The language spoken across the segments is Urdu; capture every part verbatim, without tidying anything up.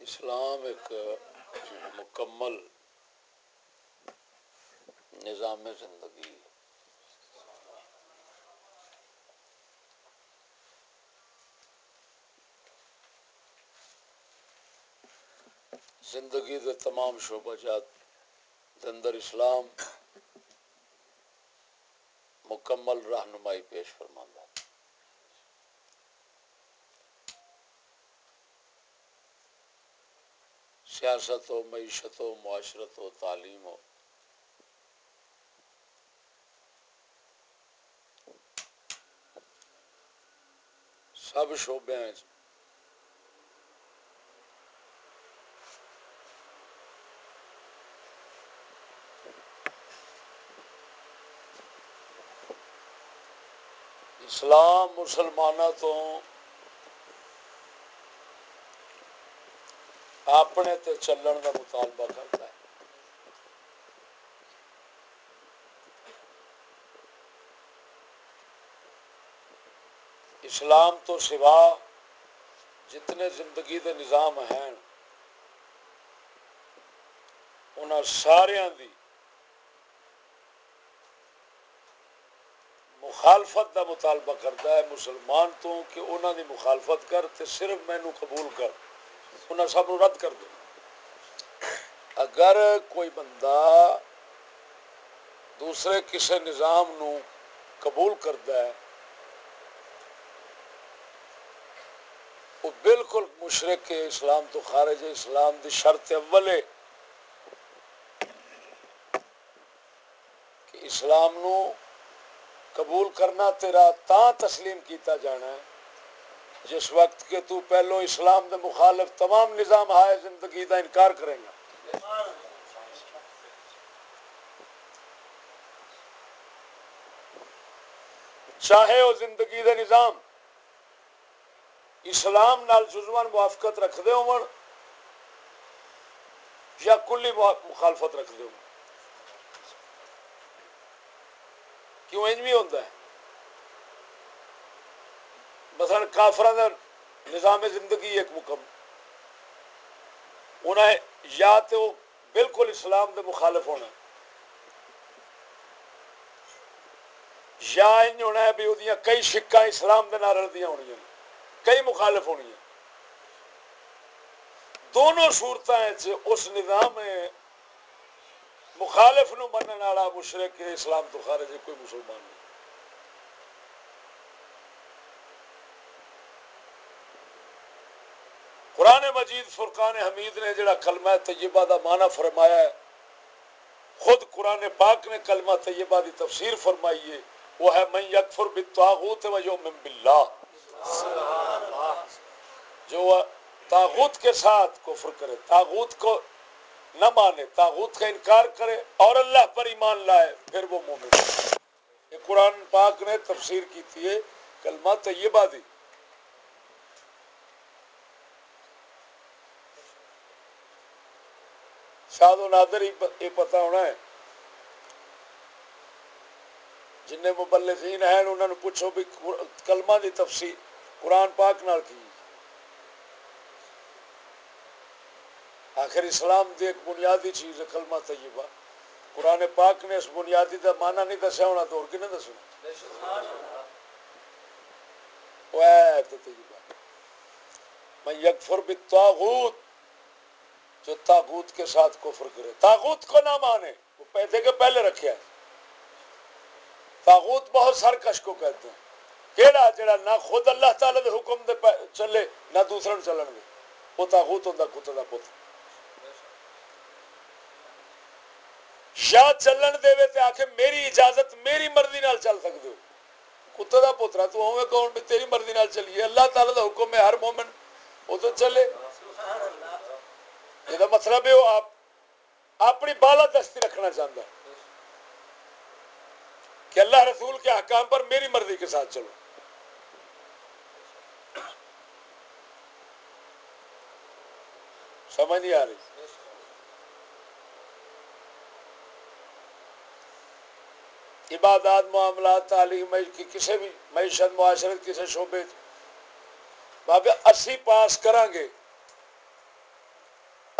اسلام ایک مکمل نظام زندگی، زندگی دے تمام شعبہ جات دے اندر اسلام مکمل رہنمائی پیش فرماندا ہے۔ سیاست ہو، معیشت ہو، معاشرت ہو، تعلیم ہو، سب شعبے ہیں۔ اسلام مسلمانوں تو اپنے تے چلن کا مطالبہ کرتا ہے۔ اسلام تو سوا جتنے زندگی دے نظام ہیں انہاں ساریاں دی مخالفت دا مطالبہ کرتا ہے مسلمان تو کہ انہاں دی مخالفت کر تے صرف مینوں قبول کر، انہاں سب نو رد کر دے۔ اگر کوئی بندہ دوسرے کسی نظام نو قبول کرتا ہے وہ بالکل مشرک ہے، اسلام تو خارج ہے۔ اسلام دی شرط اول ہے کہ اسلام نو قبول کرنا تیرا تاں تسلیم کیتا جانا ہے جس وقت کہ تو پہلو اسلام دے مخالف تمام نظام ہائے زندگی دا انکار کرے گا۔ چاہے وہ زندگی دے نظام اسلام نال جزوان موافقت رکھ دے ہون یا کلی مخالفت رکھ دے ہون۔ کیوں انج بھی ہوتا ہے؟ مثلا کافراں دا نظام زندگی ایک مکمل، انہیں یا تو بالکل اسلام دے مخالف ہونا یا انج ہونا ہے بھی وہ کئی شکاں اسلام دے نال رلدیاں ہونیاں، کئی مخالف ہونی ہیں۔ دونوں صورتیں اس نظام مخالف نو منن والا مشرک اسلام تو خارج ہے، کوئی مسلمان نہیں۔ قرآن مجید فرقان حمید نے جڑا کلمہ طیبہ دا معنی فرمایا ہے، خود قرآن پاک نے کلمہ طیبہ دی تفسیر فرمائی ہے، وہ ہے من یکفر بالطاغوت و یؤمن باللہ، جو طاغوت کے ساتھ کفر کرے، طاغوت کو نہ مانے، طاغوت کا انکار کرے اور اللہ پر ایمان لائے، پھر وہ مومن ہے۔ یہ قرآن پاک نے تفسیر کی تھی ہے کلمہ طیبہ دی۔ شاہد و نادر یہ پتہ ہونا ہے، جن مبلغین ہیں انہوں نے پوچھو بھی کلمہ دی تفسیر قرآن پاک نال کی، آخر اسلام دی ایک بنیادی چیز ہے کلمہ طیبہ۔ قرآن پاک نے اس بنیادی دا معنی نہیں دسیا ہونا تو اور کی نہیں دسنا؟ وہ ہے طیبہ من یکفر بالطاغوت، جو طاغوت کے ساتھ کفر کرے، طاغوت کو نہ مانے، وہ پیسے کے پہلے رکھے ہیں۔ طاغوت بہت سرکش کو کہتے ہیں، کیڑا جڑا نہ خود اللہ تعالی دے حکم دے چلے نہ دوسرے نو چلن دے، وہ طاغوت ہوندا کتے دا پتر۔ یا چلن دے وے تے آکھے میری اجازت میری مرضی نال چل سکدے ہو، کتے دا پترا تو ہوے کون بھی تیری مرضی نال چلیے، اللہ تعالی دا حکم ہے ہر مومن وہ تو چلے۔ یہ مطلب ہے وہ آپ اپنی بالا دستی رکھنا چاہتا ہے کہ اللہ رسول کے احکام پر میری مرضی کے ساتھ چلو۔ سمجھ نہیں آ رہی؟ عبادات، معاملات، تعلیم کی کسی بھی معیشت، معاشرت کسی شعبے بابے اسی پاس کریں گے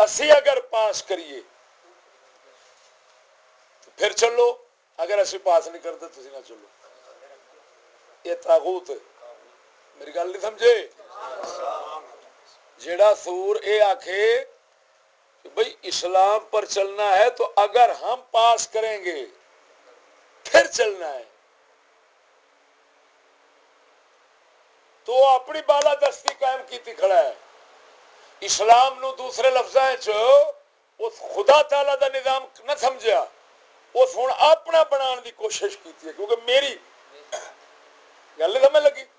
اسی اگر پاس کریے تو پھر چلو، اگر اسی پاس نہیں کرتے تو نہ چلو. یہ طاغوت ہے. میری گل نہیں سمجھے؟ جیڑا سور اے آکھے کہ بھئی اسلام پر چلنا ہے تو اگر ہم پاس کریں گے پھر چلنا ہے، تو وہ اپنی بالا دستی قائم کیتی کھڑا ہے. اسلام نو دوسرے لفظاں چ اس خدا تعالی دا نظام نہ سمجھیا، اس ہن اپنا بنان دی کوشش کیتی ہے. کیونکہ میری گل نہیں سمجھ لگی.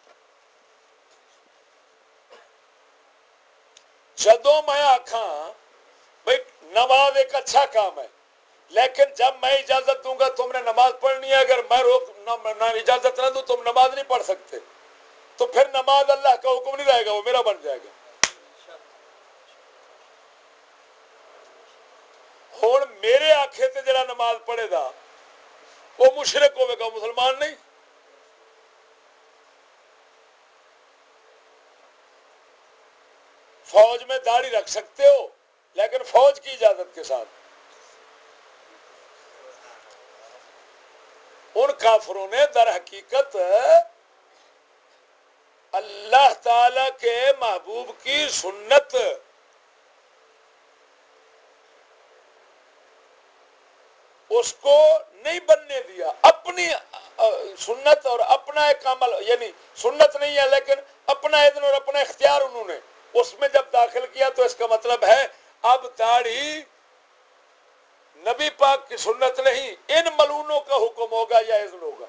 جدوں میں آکھاں بھئی نماز ایک اچھا کام ہے، لیکن جب میں اجازت دوں گا تم نے نماز پڑھنی ہے، اگر میں روک نہ اجازت نہ دوں تم نماز نہیں پڑھ سکتے، تو پھر نماز اللہ کا حکم نہیں رہے گا، وہ میرا بن جائے گا. ہوں میرے آنکھے تے جڑا نماز پڑھے گا وہ مشرک ہوے گا، مسلمان نہیں. فوج میں داڑھی رکھ سکتے ہو لیکن فوج کی اجازت کے ساتھ. ان کافروں نے در حقیقت اللہ تعالی کے محبوب کی سنت اس کو نہیں بننے دیا. اپنی سنت اور اپنا ایک عمل، یعنی سنت نہیں ہے لیکن اپنا اذن اور اپنا اختیار انہوں نے اس میں جب داخل کیا، تو اس کا مطلب ہے اب داڑھی نبی پاک کی سنت نہیں، ان ملعونوں کا حکم ہوگا یا اذن ہوگا.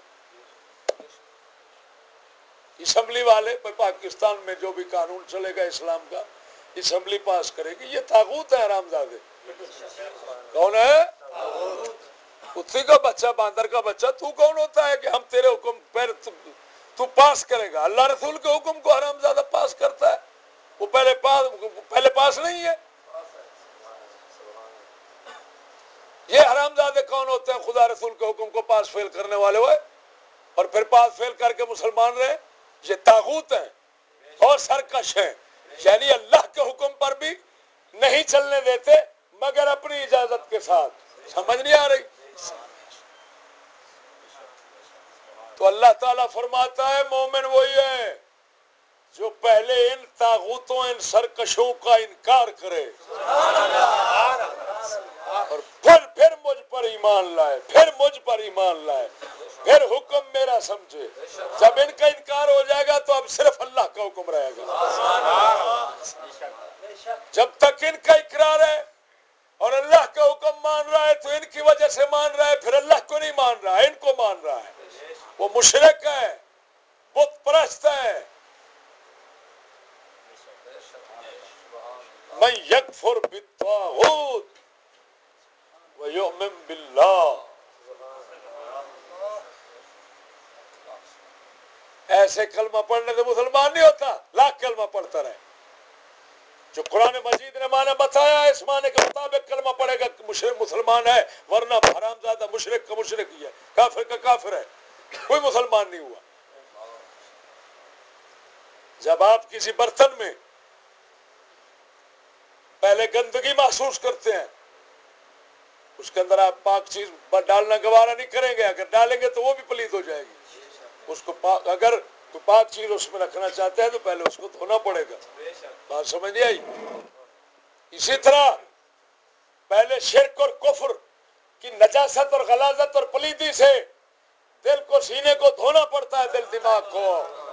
اسمبلی والے پاکستان میں جو بھی قانون چلے گا اسلام کا، اسمبلی پاس کرے گی. یہ طاغوت ہے حرامزادے. کون ہے؟ کتے کا بچہ، باندر کا بچہ. تو کون ہوتا ہے کہ ہم تیرے حکم پر تو پاس کرے گا؟ اللہ رسول کے حکم کو حرامزادہ پاس کرتا ہے. وہ پہلے پاس پہلے پاس نہیں ہے. یہ حرامزادے کون ہوتے ہیں؟ خدا رسول کے حکم کو پاس فیل کرنے والے ہوئے اور پھر پاس فیل کر کے مسلمان رہے. یہ طاغوت ہیں اور سرکش ہیں. یعنی اللہ کے حکم پر بھی نہیں چلنے دیتے مگر اپنی اجازت کے ساتھ. سمجھ نہیں آ رہی؟ تو اللہ تعالیٰ فرماتا ہے مومن وہی ہے جو پہلے ان طاغوتوں، ان سرکشوں کا انکار کرے اور پھر پھر مجھ پر ایمان لائے، پھر مجھ پر ایمان لائے، پھر حکم میرا سمجھے. جب ان کا انکار ہو جائے گا تو اب صرف اللہ کا حکم رہے گا. جب تک ان کا اقرار ہے اور اللہ کا حکم مان رہا ہے تو ان کی وجہ سے مان رہا ہے، پھر اللہ کو نہیں مان رہا ہے، ان کو مان رہا ہے. وہ مشرک ہے، بت پرست ہے. من یکفر بالطاغوت ویؤمن باللہ، ایسے کلمہ پڑھنے سے مسلمان نہیں ہوتا. لاکھ کلمہ پڑھتا رہے. جو قرآن مجید نے معنی بتایا اس معنی کے مطابق کلمہ پڑھے گا مشرک مسلمان ہے، ورنہ حرام زادہ مشرک کا مشرک ہی ہے، کافر کا کافر ہے، کوئی مسلمان نہیں ہوا. جب آپ کسی برتن میں پہلے گندگی محسوس کرتے ہیں، اس کے اندر آپ پاک چیز ڈالنا گوارا نہیں کریں گے. اگر ڈالیں گے تو وہ بھی پلید ہو جائے گی. اس کو پاک، اگر کوئی پاک چیز اس میں رکھنا چاہتے ہیں تو پہلے اس کو دھونا پڑے گا. بات سمجھ نہیں آئی؟ اسی طرح پہلے شرک اور کفر کی نجاست اور غلاظت اور پلیدی سے دل کو، سینے کو دھونا پڑتا ہے، دل دماغ کو،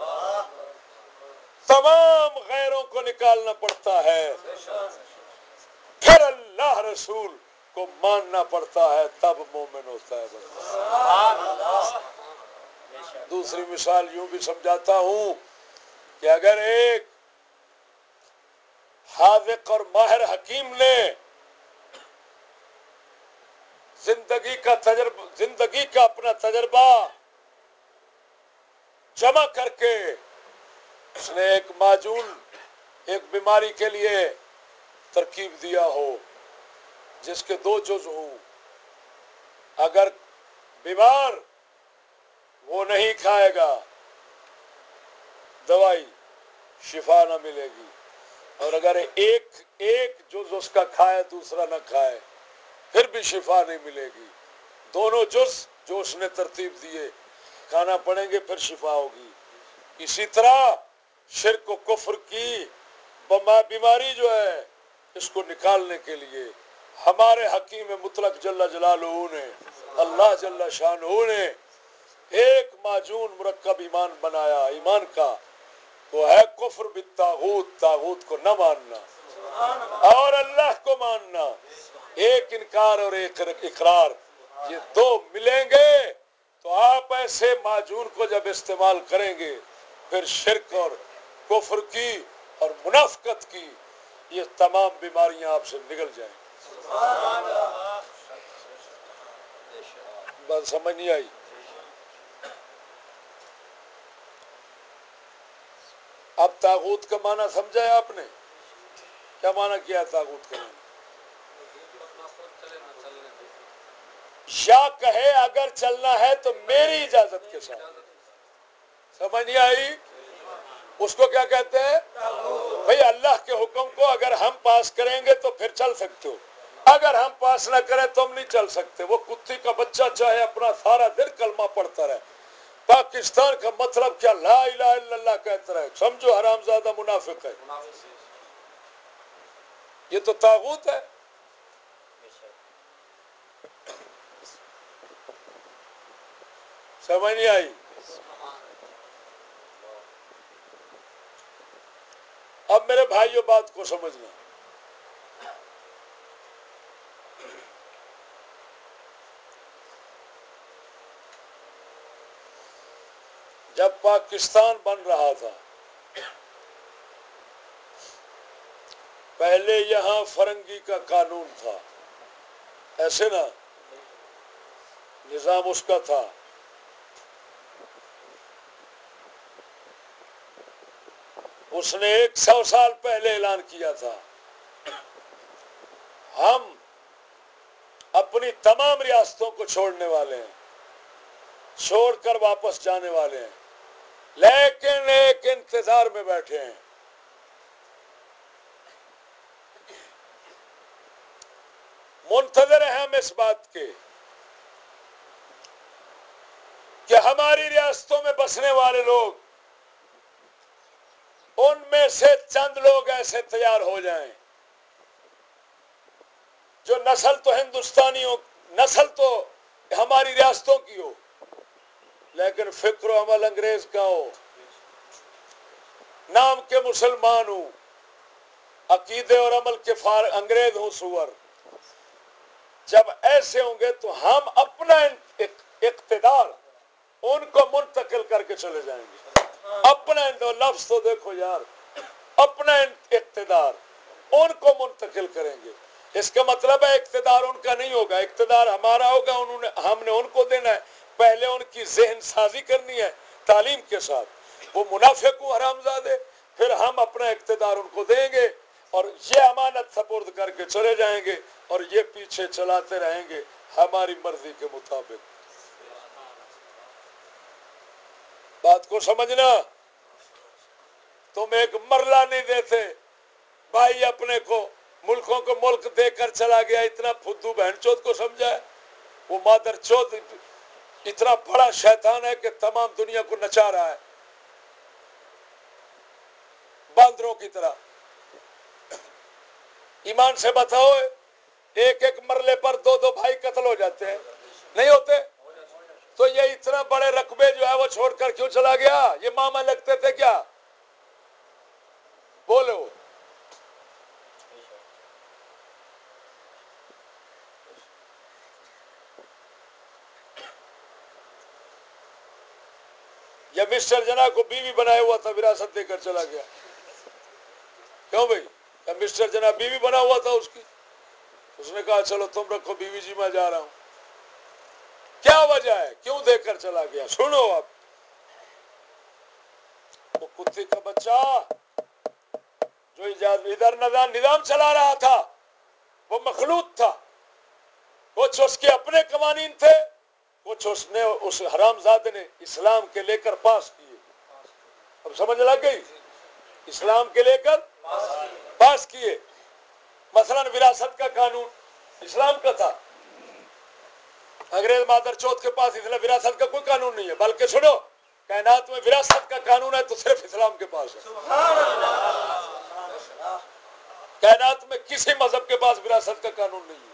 تمام غیروں کو نکالنا پڑتا ہے، پھر اللہ رسول کو ماننا پڑتا ہے، تب مومن ہوتا ہے بندہ. دوسری مثال یوں بھی سمجھاتا ہوں کہ اگر ایک حاذق اور ماہر حکیم نے زندگی کا تجربہ زندگی کا اپنا تجربہ جمع کر کے اس نے ایک معجون، ایک بیماری کے لیے ترکیب دیا ہو جس کے دو جز ہوں، اگر بیمار وہ نہیں کھائے گا دوائی شفا نہ ملے گی، اور اگر ایک ایک جز اس کا کھائے دوسرا نہ کھائے پھر بھی شفا نہیں ملے گی. دونوں جز جو اس نے ترتیب دیے کھانا پڑیں گے پھر شفا ہوگی. اسی طرح شرک و کفر کی بیماری جو ہے اس کو نکالنے کے لیے ہمارے حکیم مطلق جل جلالہ نے اللہ جل شانہ نے ایک معجون مرکب ایمان بنایا. ایمان کا وہ ہے کفر بالطاغوت، طاغوت کو نہ ماننا اور اللہ کو ماننا. ایک انکار اور ایک اقرار، یہ دو ملیں گے تو آپ ایسے معجون کو جب استعمال کریں گے پھر شرک اور کفر کی اور منافقت کی یہ تمام بیماریاں آپ سے نکل جائیں. بات سمجھ نہیں آئی؟ اب طاغوت کا معنی سمجھا ہے آپ نے؟ کیا معنی کیا طاغوت کا معنی؟ یا کہے اگر چلنا ہے تو میری اجازت کے ساتھ. سمجھ نہیں آئی؟ اس کو کیا کہتے ہیں؟ بھئی اللہ کے حکم کو اگر ہم پاس کریں گے تو پھر چل سکتے ہو، اگر ہم پاس نہ کریں تو ہم نہیں چل سکتے. وہ کتی کا بچہ چاہے اپنا سارا دن کلمہ پڑھتا رہے، پاکستان کا مطلب کیا لا الہ الا اللہ کہتا رہے، سمجھو حرامزادہ منافق ہے. یہ تو طاغوت ہے. سمجھ نہیں آئی؟ اب میرے بھائیوں بات کو سمجھنا، جب پاکستان بن رہا تھا پہلے یہاں فرنگی کا قانون تھا، ایسے نا نظام اس کا تھا. اس نے ایک سو سال پہلے اعلان کیا تھا ہم اپنی تمام ریاستوں کو چھوڑنے والے ہیں، چھوڑ کر واپس جانے والے ہیں، لیکن ایک انتظار میں بیٹھے ہیں. منتظر ہیں ہم اس بات کے کہ ہماری ریاستوں میں بسنے والے لوگ، ان میں سے چند لوگ ایسے تیار ہو جائیں جو نسل تو ہندوستانی ہو، نسل تو ہماری ریاستوں کی ہو، لیکن فکر و عمل انگریز کا ہو، نام کے مسلمان ہوں، عقیدے اور عمل کے فار انگریز ہوں سور. جب ایسے ہوں گے تو ہم اپنا اقتدار ان کو منتقل کر کے چلے جائیں گے. اپنا لفظ تو دیکھو یار، اپنا اقتدار ان کو منتقل کریں گے. اس کا مطلب ہے اقتدار ان کا نہیں ہوگا، اقتدار ہمارا ہوگا. انہوں نے ہم نے ان کو دینا ہے. پہلے ان کی ذہن سازی کرنی ہے تعلیم کے ساتھ، وہ منافق ہوں حرامزادے، پھر ہم اپنا اقتدار ان کو دیں گے اور یہ امانت سپرد کر کے چلے جائیں گے اور یہ پیچھے چلاتے رہیں گے ہماری مرضی کے مطابق. بات کو سمجھنا. تم ایک مرلہ نہیں دیتے بھائی اپنے کو، ملکوں کو ملک دے کر چلا گیا، اتنا فدو بہن چوت کو سمجھا ہے. وہ مادر چوت اتنا بڑا شیطان ہے کہ تمام دنیا کو نچا رہا ہے باندروں کی طرح. ایمان سے بتاؤ، ایک ایک مرلے پر دو دو بھائی قتل ہو جاتے ہیں، نہیں ہوتے؟ تو یہ اتنا بڑے رقبے جو ہے وہ چھوڑ کر کیوں چلا گیا؟ یہ ماما لگتے تھے کیا؟ بولو. یا مسٹر جنا کو بیوی بنایا ہوا تھا، وراثت دے کر چلا گیا. کیوں بھائی؟ یا مسٹر جنا بیوی بنا ہوا تھا اس کی، اس نے کہا چلو تم رکھو بیوی جی میں جا رہا ہوں. کیا وجہ ہے کیوں دے کر چلا گیا؟ سنو. اب وہ کتے کا بچہ جو ادھر نظام چلا رہا تھا وہ مخلوط تھا، کچھ اس کے اپنے قوانین تھے، کچھ اس نے اس حرامزادے نے اسلام کے لے کر پاس کیے. اب سمجھ لگ گئی؟ اسلام کے لے کر پاس کیے. مثلا وراثت کا قانون اسلام کا تھا. انگریز مادر چوتھ کے پاس اس لیے وراثت کا کوئی قانون نہیں ہے. بلکہ سنو کائنات میں وراثت کا قانون ہے تو صرف اسلام کے پاس ہے. کائنات میں کسی مذہب کے پاس وراثت کا قانون نہیں ہے.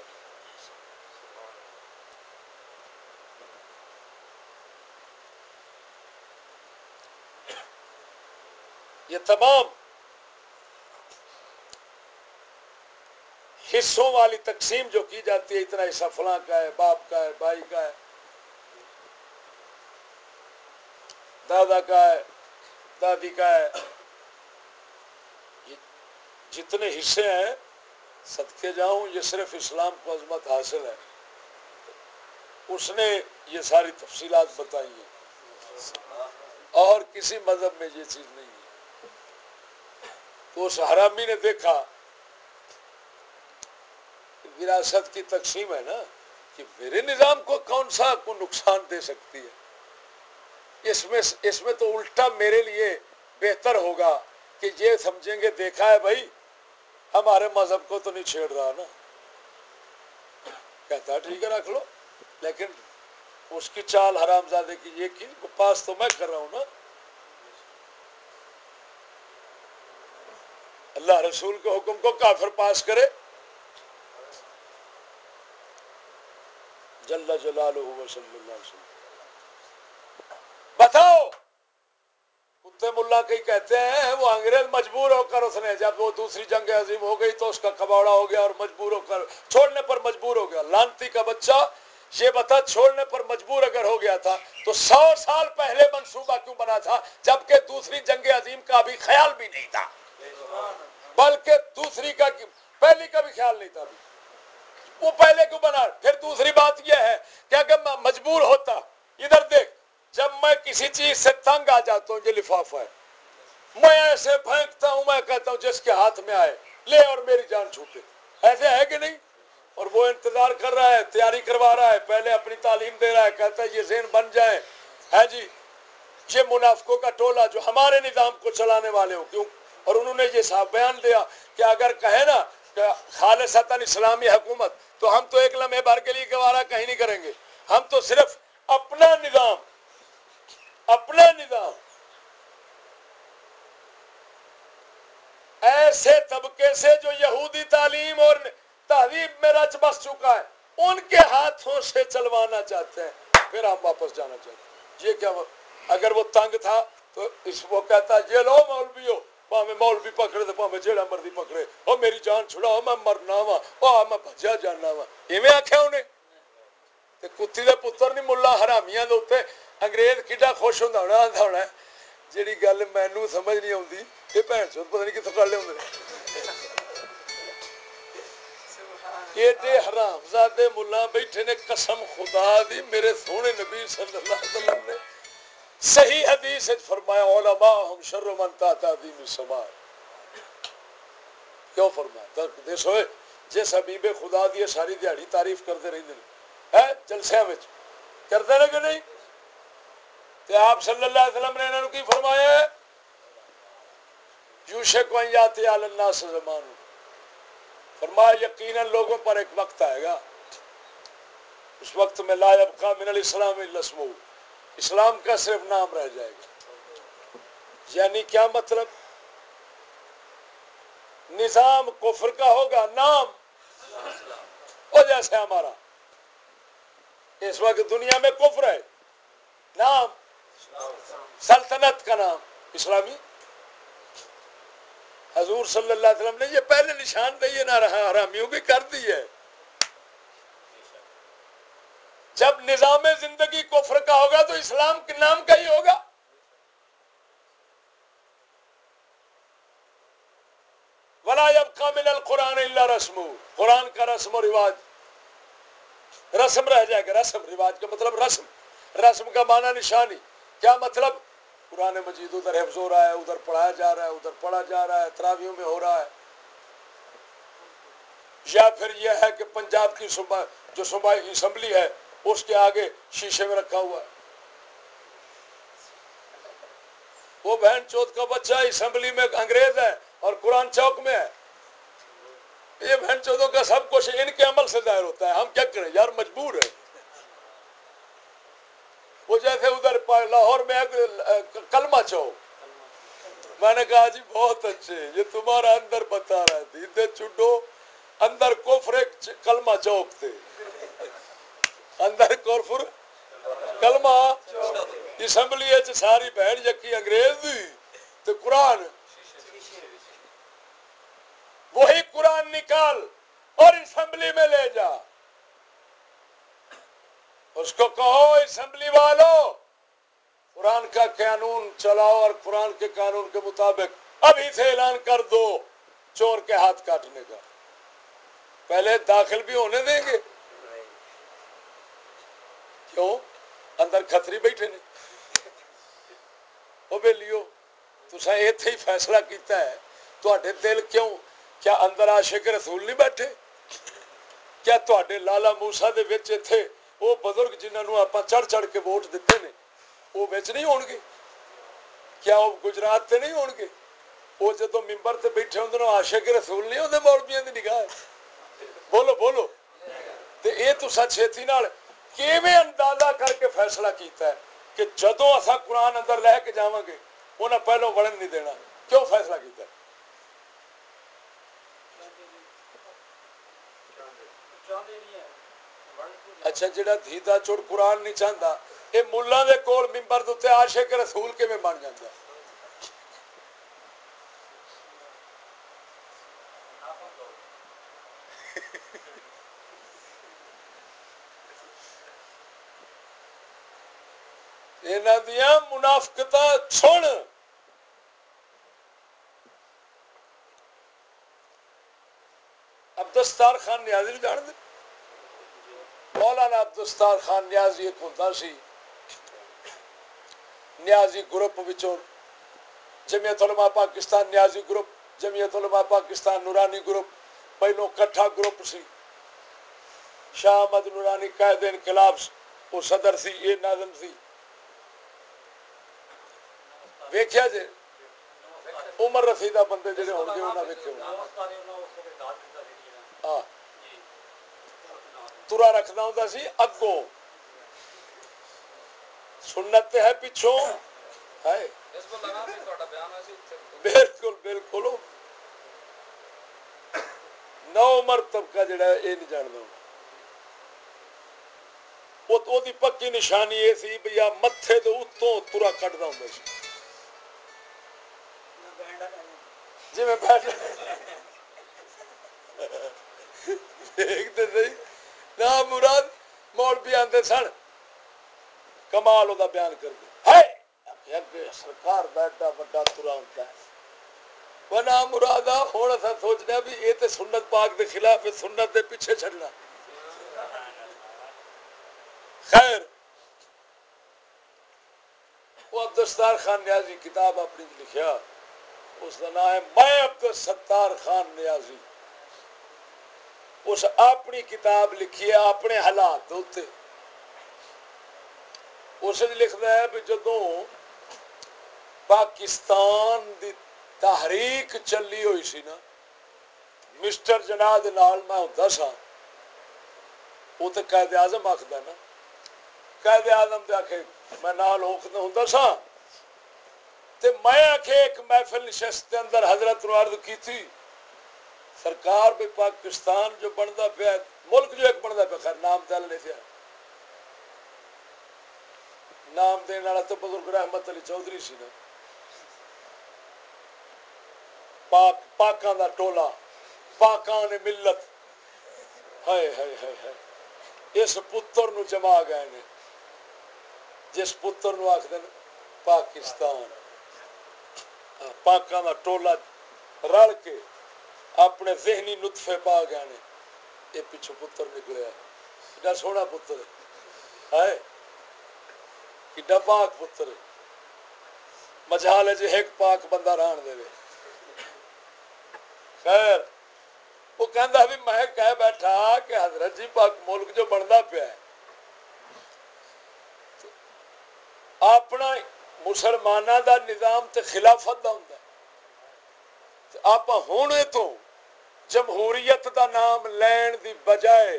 یہ تمام حصوں والی تقسیم جو کی جاتی ہے، اتنا حصہ فلاں کا ہے، باپ کا ہے، بھائی کا ہے، دادا کا ہے، دادی کا ہے، یہ جتنے حصے ہیں صدقے جاؤں یہ صرف اسلام کو عظمت حاصل ہے. اس نے یہ ساری تفصیلات بتائی ہیں اور کسی مذہب میں یہ چیز نہیں ہے. تو اس حرامی نے دیکھا وراثت کی تقسیم ہے نا کہ میرے نظام کو کون سا کو نقصان دے سکتی ہے. اس میں اس میں تو الٹا میرے لیے بہتر ہوگا کہ یہ سمجھیں گے دیکھا ہے بھائی ہمارے مذہب کو تو نہیں چھیڑ رہا نا. کہتا ہے ٹھیک ہے رکھ لو. لیکن اس کی چال حرام زادے کی یہ کی پاس تو میں کر رہا ہوں نا. اللہ رسول کے حکم کو کافر پاس کرے جل جلالہ و صلی اللہ علیہ وسلم. بتاؤ کتے ملا کئی کہتے ہیں وہ انگریز مجبور ہو کر اس نے جب وہ دوسری جنگ عظیم ہو گئی تو اس کا کباڑا ہو گیا اور مجبور ہو کر چھوڑنے پر مجبور ہو گیا. لانتی کا بچہ یہ بتا چھوڑنے پر مجبور اگر ہو گیا تھا تو سو سال پہلے منصوبہ کیوں بنا تھا جبکہ دوسری جنگ عظیم کا بھی خیال بھی نہیں تھا. بلکہ دوسری کا پہلی کا بھی خیال نہیں تھا. وہ پہلے کیوں بنا؟ پھر دوسری بات یہ ہے کہ اگر میں مجبور ہوتا، ادھر دیکھ جب میں کسی چیز سے تنگ آ جاتا ہوں، یہ لفافہ ہے، میں ایسے پھینکتا ہوں، میں کہتا ہوں جس کے ہاتھ میں آئے لے اور میری جان چھوٹے. ایسے ہے کہ نہیں؟ اور وہ انتظار کر رہا ہے، تیاری کروا رہا ہے، پہلے اپنی تعلیم دے رہا ہے، کہتا ہے یہ ذہن بن جائے ہے جی یہ منافقوں کا ٹولہ جو ہمارے نظام کو چلانے والے ہو. کیوں؟ اور انہوں نے یہ صاحب بیان دیا کہ اگر کہے نا کہ خالصتاً اسلامی حکومت تو ہم تو ایک لمحے بھر کے لیے گوارا کہیں نہیں کریں گے. ہم تو صرف اپنا نظام اپنا نظام ایسے طبقے سے جو یہودی تعلیم اور تہذیب میں رچ بس چکا ہے ان کے ہاتھوں سے چلوانا چاہتے ہیں، پھر ہم واپس جانا چاہتے ہیں. یہ کیا اگر وہ تنگ تھا تو اس وہ کہتا یہ لو مولوی ہو میں مولوی پکڑے تو پاویں جیڑا مرضی پکڑے اور میری جان چھڑاؤ میں مرنا وا او میں بھجیا جانا وا. ایویں آکھیا انہیں تے کتی دے پتر نہیں ملا حرامیاں دے اوتے انگریز کڈا خوش ہوندا ہونا آندا ہونا جیڑی گل مینوں سمجھ نہیں آوندی یہ بھن چود پتہ نہیں کتھوں کڈ لے ہوندے ایڈے حرام زادے ملا بیٹھے نے. قسم خدا دی میرے سونے نبی صلی اللہ علیہ وسلم نے صحیح حدیث فرمایا علماء ہم شر من تحت عظیم السماء. کیوں فرمایا؟ دیکھو جس حبیب خدا دی ساری دیہڑی تعریف کرتے رہتے ہیں جلسیاں وچ کرتے ہیں کہ نہیں؟ تو آپ صلی اللہ علیہ وسلم نے انہوں کی فرمایا ہے یوشک ان یاتی علی الناس زمان، فرمایا یقیناً لوگوں پر ایک وقت آئے گا اس وقت میں لا یبقی من الاسلام الا اسمہ، اسلام کا صرف نام رہ جائے گا. یعنی کیا مطلب؟ نظام کفر کا ہوگا، نام وہ جیسے ہمارا اس وقت دنیا میں کفر ہے، نام سلطنت کا نام اسلامی. حضور صلی اللہ علیہ وسلم نے یہ پہلے نشاندہی نہ رہا حرامیوں کی کر دی ہے. جب نظام زندگی کفر کا ہوگا تو اسلام کے نام کا ہی ہوگا. ولا يبقى من القرآن الا رسم، قرآن کا رسم و رواج رسم رہ جائے گا. رسم رواج کا مطلب رسم، رسم کا معنی نشانی. کیا مطلب؟ قرآن مجید ادھر حفظ ہو رہا ہے، ادھر پڑھایا جا رہا ہے، ادھر پڑھا جا رہا ہے، تراویحوں میں ہو رہا ہے. یا پھر یہ ہے کہ پنجاب کی صوبہ جو صوبائی اسمبلی ہے اس کے آگے شیشے میں رکھا ہوا ہے وہ بہن چوت کا بچہ اسمبلی میں انگریز ہے اور قرآن چوک میں ہے. یہ بہن چودوں کا سب کچھ ان کے عمل سے ظاہر ہوتا ہے. ہم کیا کریں یار, مجبور ہے. وہ جیسے ادھر لاہور میں کلمہ چوک, میں نے کہا جی بہت اچھے, یہ تمہارا اندر بتا رہا تھی ادھر چڈو اندر کوفر کلمہ چوک تھے, اندر کوفر کلمہ اسمبلی ساری بہن یقی انگریز دی تو قرآن, وہی قرآن نکال اور اسمبلی میں لے جا, اس کو کہو اسمبلی والوں قرآن کا قانون چلاؤ اور قرآن کے قانون کے مطابق ابھی سے اعلان کر دو چور کے ہاتھ کاٹنے کا. پہلے داخل بھی ہونے دیں گے, کیوں اندر کھتری بیٹھے نے. وہ بیلیو تسا ایتھے ہی فیصلہ کیتا ہے, تواڈے دل کیوں کیا اندر عاشق رسول نہیں بیٹھے؟ کیا تواڈے لالا موسیٰ دے وچ ایتھے وہ بزرگ جنہاں نوں آپاں چڑھ چڑھ کے ووٹ دتے نے وہ وچ نہیں ہون گے؟ کیا وہ گجرات تے نہیں ہون گے؟ وہ جدوں ممبر تے بیٹھے ہوندے نے عاشق رسول نہیں ہوندے مولویاں دی نگاہ؟ بولو بولو. تے اے تسا چھیتی نال کیویں اندازہ کر کے فیصلہ کیتا ہے کہ جدوں اساں قرآن اندر لے کے جاواں گے انہاں پہلو وڑن نہیں دینا؟ کیوں فیصلہ کیتا ہے؟ اچھا جڑا دھیدا چوڑ قرآن نہیں چاہتا اے ملا دے کول ممبر دے تے عاشق رسول کیویں بن جاندا؟ انہاں دیاں منافقتاں سن. عبدالستار خان نیازی نہیں جان دے؟ مولانا عبدالستار خان نیازی ایک ہوندا سی نیازی گروپ وچوں, جمعیت علماء پاکستان نیازی گروپ, جمعیت علماء پاکستان نورانی گروپ, پہلو کٹھا گروپ سی. شاہ احمد نورانی قائد انقلاب وہ صدر سی, یہ ناظم سی. ویکھیا جے عمر رسیدہ بندے جڑے ہون گے انہاں ویکھے ہاں ترا رکھدا ہوندا سی اگوں, سنت تے ہے پچھوں ہے. بالکل بالکل نو عمر طبقہ جڑا ہے یہ نہیں جاندا. وہ دی پکی نشانی یہ سی بھی آ متھے دے اتوں ترا کٹدا ہوندا سی جی میں بیٹھ دیکھتے صحیح نا مراد مولوی آندے سن کمال دا بیان کر دے ہے سرکار دا ایڈا وڈا ترا ہوندا ہے بنا مرادا. ہوں اصا سوچنے بھی یہ تے سنت پاک دے خلاف ہے, سنت دے پیچھے چھڑنا. خیر وہ عبدالستار خان نیازی کتاب اپنی لکھیا, اس کا نام ہے میں عبدالستار خان نیازی. اس اپنی کتاب لکھی ہے اپنے حالات دوتے. اس لکھتا ہے بھی جدوں پاکستان دی تحریک چلی ہوئی سی نا, مسٹر جناح دے نال میں ہوندا سا, وہ تو قائد اعظم آکھدا نا, قائد اعظم دے آکھے میں نال ہوندا سا تے میں آکھے ایک محفل نشست کے اندر حضرت نو عرض کی تھی سرکار بھی پاکستان جو بنتا پیا ملک جو ایک بنتا پیا, خیر نام دل نہیں تھیا, نام دین والا تو بزرگ رحمت علی چودھری سی نا, پاک پاکاں دا ٹولا پاکان ملت, ہائے ہائے ہائے ہائے اس پتر نو جما گئے نے, جس پتر نو آکھدے نے پاکستان, پاکاں دا ٹولا رل کے اپنے ذہنی نطفے پا گئے نے, یہ پچھو پتر نکلیا کڈا سوہنا پتر ہے, کڈا پاک پتر ہے. مجال ہے جی ایک پاک بندہ رہن دے. خیر وہ کہندا بھی میں کہہ بیٹھا کہ حضرت جی پاک ملک جو بنتا پیا ہے اپنا مسلمانوں دا نظام تے خلافت دا ہوندا ہے, آپ ہونے تو جمہوریت دا نام لین دی بجائے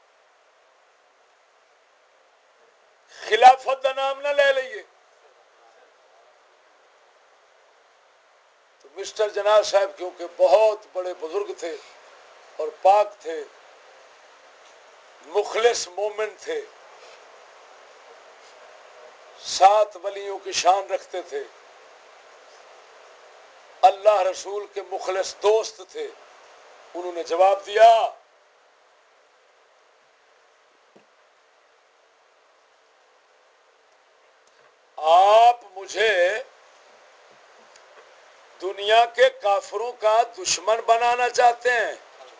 خلافت دا نام نہ لے لئیے. تو مسٹر جناح صاحب کیونکہ بہت بڑے بزرگ تھے اور پاک تھے، مخلص مومن تھے، سات ولیوں کی شان رکھتے تھے، اللہ رسول کے مخلص دوست تھے. انہوں نے جواب دیا آپ مجھے دنیا کے کافروں کا دشمن بنانا چاہتے ہیں.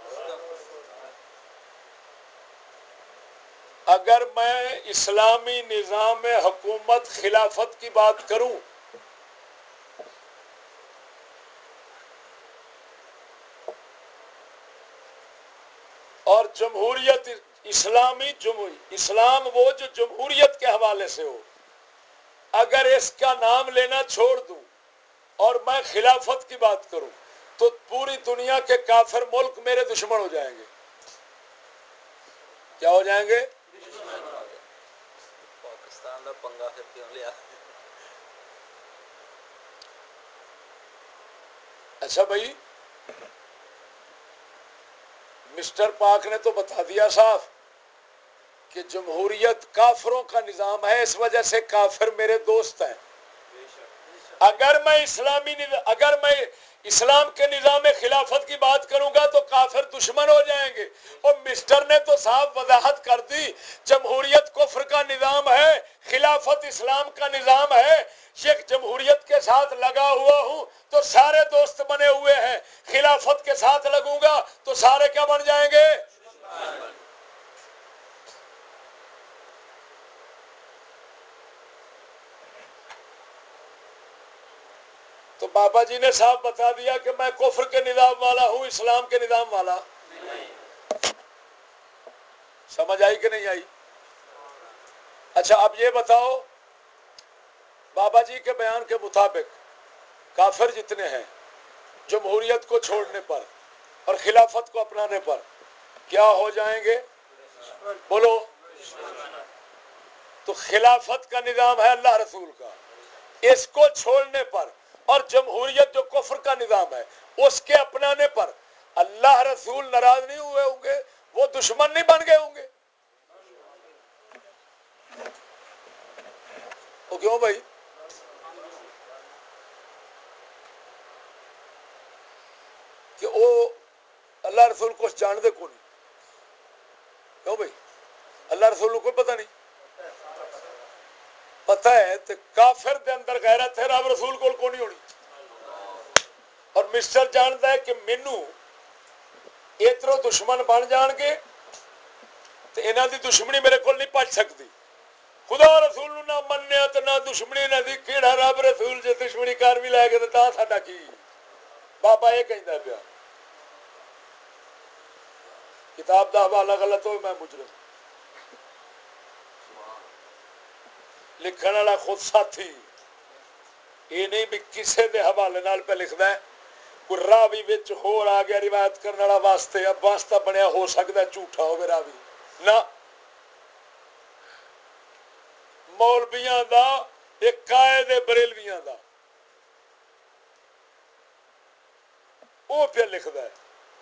اگر میں اسلامی نظام حکومت خلافت کی بات کروں اور جمہوریت اسلامی جمہوری اسلام وہ جو جمہوریت کے حوالے سے ہو، اگر اس کا نام لینا چھوڑ دوں اور میں خلافت کی بات کروں تو پوری دنیا کے کافر ملک میرے دشمن ہو جائیں گے. کیا ہو جائیں گے؟ پاکستان دا پنگا پھر کیوں لیا؟ اچھا بھائی، مسٹر پاک نے تو بتا دیا صاف کہ جمہوریت کافروں کا نظام ہے، اس وجہ سے کافر میرے دوست ہیں. اگر میں اسلامی اگر میں اسلام کے نظام خلافت کی بات کروں گا تو کافر دشمن ہو جائیں گے. اور مسٹر نے تو صاحب وضاحت کر دی، جمہوریت کفر کا نظام ہے، خلافت اسلام کا نظام ہے. یہ جمہوریت کے ساتھ لگا ہوا ہوں تو سارے دوست بنے ہوئے ہیں، خلافت کے ساتھ لگوں گا تو سارے کیا بن جائیں گے؟ تو بابا جی نے صاحب بتا دیا کہ میں کفر کے نظام والا ہوں، اسلام کے نظام والا. سمجھ آئی کہ نہیں آئی؟ اچھا اب یہ بتاؤ، بابا جی کے بیان کے مطابق کافر جتنے ہیں جمہوریت کو چھوڑنے پر اور خلافت کو اپنانے پر کیا ہو جائیں گے؟ بولو. تو خلافت کا نظام ہے اللہ رسول کا، اس کو چھوڑنے پر اور جمہوریت جو کفر کا نظام ہے اس کے اپنانے پر اللہ رسول ناراض نہیں ہوئے ہوں گے؟ وہ دشمن نہیں بن گئے ہوں گے؟ وہ کیوں بھائی؟ کہ وہ اللہ رسول کو جان دے کو نہیں. کیوں بھائی؟ اللہ رسول کو کوئی پتہ نہیں؟ پتہ ہے تو کافر دے اندر غیرت ہے، رب رسول کو کو نہیں ہونی. اور مسٹر جانتا ہے کہ مینو اترو دشمن بن جان گے تو انہاں دی دشمنی میرے کو نہیں پچ سکتی. خدا رسول نہ منیا تو نہ دشمنی نہ دی، کیڑا رب رسول جے دشمنی کر بھی لے گے تو تا ساڈا کی؟ بابا یہ کہندا پیا کتاب دا حوالہ غلط ہوئے میں مجرم. لکھن والا خود ساتھی یہ نہیں بھی کسے دے حوالے نال پہ لکھدا ہے، کوئی راوی وچ ہور آ گیا روایت کرنے والا واسطے، اب واسطہ بنیا ہو سکتا ہے جھوٹا ہوے راوی. نہ، مولویاں دا ایک قائد بریلویاں دا وہ پہ لکھدا ہے.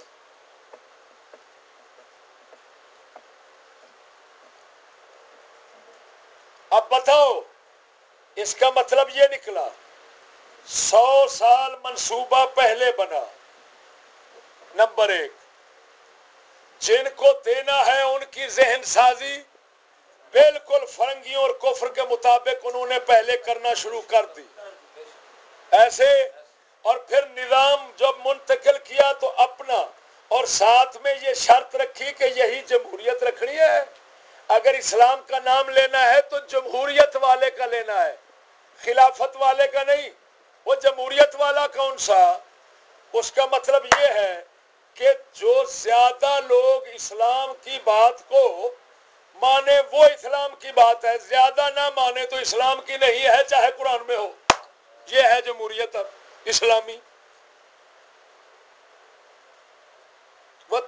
اب بتاؤ اس کا مطلب یہ نکلا سو سال منصوبہ پہلے بنا. نمبر ایک، جن کو دینا ہے ان کی ذہن سازی بالکل فرنگیوں اور کفر کے مطابق انہوں نے پہلے کرنا شروع کر دی ایسے. اور پھر نظام جب منتقل کیا تو اپنا، اور ساتھ میں یہ شرط رکھی کہ یہی جمہوریت رکھنی ہے. اگر اسلام کا نام لینا ہے تو جمہوریت والے کا لینا ہے، خلافت والے کا نہیں. وہ جمہوریت والا کون سا؟ اس کا مطلب یہ ہے کہ جو زیادہ لوگ اسلام کی بات کو مانے وہ اسلام کی بات ہے، زیادہ نہ مانے تو اسلام کی نہیں ہے، چاہے قرآن میں ہو. یہ ہے جمہوریت اسلامی.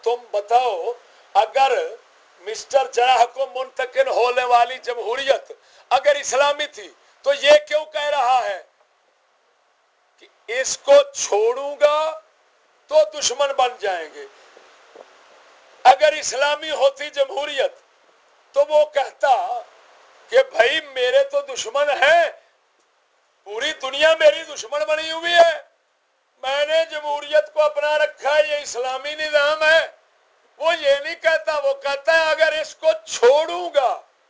تم بتاؤ اگر مسٹر جناح کو منتقل ہونے والی جمہوریت اگر اسلامی تھی تو یہ کیوں کہہ رہا ہے کہ اس کو چھوڑوں گا تو دشمن بن جائیں گے؟ اگر اسلامی ہوتی جمہوریت تو وہ کہتا کہ بھائی میرے تو دشمن ہیں، پوری دنیا میری دشمن بنی ہوئی ہے، میں نے جمہوریت کو اپنا رکھا ہے، یہ اسلامی نظام ہے۔ وہ یہ نہیں کہتا، وہ کہتا ہے اگر اس کو چھوڑوں گا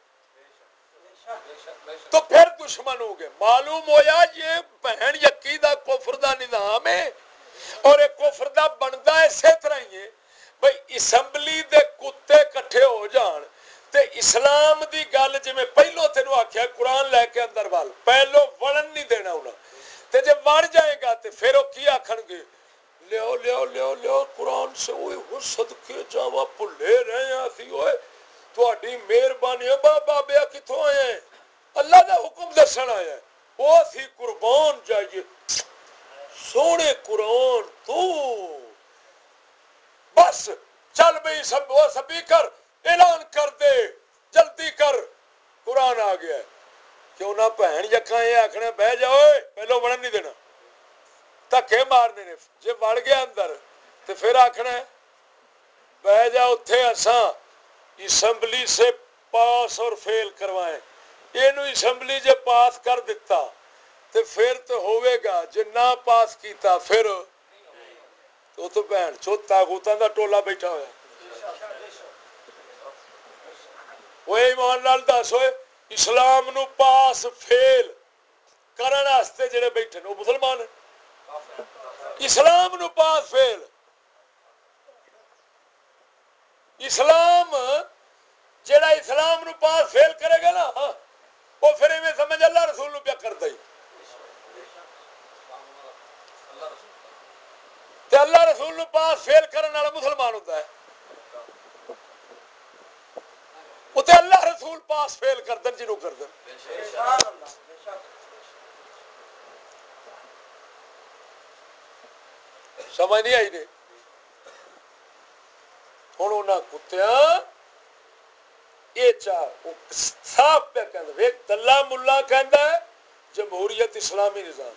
تو پھر دشمن ہوں گے۔ معلوم ہویا یہ بہن یقی دا کفر دا نظام ہے، اور ایک کفر دا بندا اسی طرح ہی ہے۔ بھائی اسمبلی دے کتے کٹھے ہو جان تے اسلام دی گل جی میں پہلو تینوں آخیا قرآن لے کے اندر وال پہلو وڑن نہیں دینا انہاں تے جب وڑ جائے گا تے پھر وہ کی آکھن گے لیو لیو لیو لیو قرآن سے ہوئے وہ صدقے جاوا بھلے رہے ہیں اسی ہوئے تہاڈی مہربانی ہے بابا بیا کتھوں آئے ہیں؟ اللہ دا حکم دسن آیا ہے، وہ سی قربان جائیے سونے قرآن تو بس چل بھئی سب وہ سپیکر اعلان کر دے جلدی کر قرآن آ گیا ہے۔ کیوں نہ بہن یکاں یہ آخنا بہ جاؤ پہلو وڑن نہیں دینا، دھکے مارنے نے، جی وڑ گیا اندر تو پھر آخنا بہ جا اتھے اساں اسمبلی سے پاس اور فیل کروائیں، یہ اسمبلی جے پاس کر دیتا تو پھر تو ہوئے گا، جے نہ پاس کیتا پھر تو تو بہن چو تاغوتاں دا ٹولا بیٹھا ہوا۔ وہ ایمان نال دس ہوئے اسلام نو پاس فیل کرن واسطے جڑے بیٹھے نے وہ مسلمان ہیں، اسلام نو پاس فیل اسلام جڑا اسلام نو پاس فیل کرے گا نا وہ پھر ایویں سمجھ اللہ رسول نو پیا کردا ہی تے اللہ رسول نو پاس فیل کرن والا مسلمان ہوتا ہے، وہ تے اللہ رسول پاس فیل کردن جنوں کردن۔ سمجھ نہیں آئی نے؟ ہوں انہاں کتیاں یہ چار صاف پہ کہہ ایک دلہ ملا کہندا ہے جمہوریت اسلامی نظام،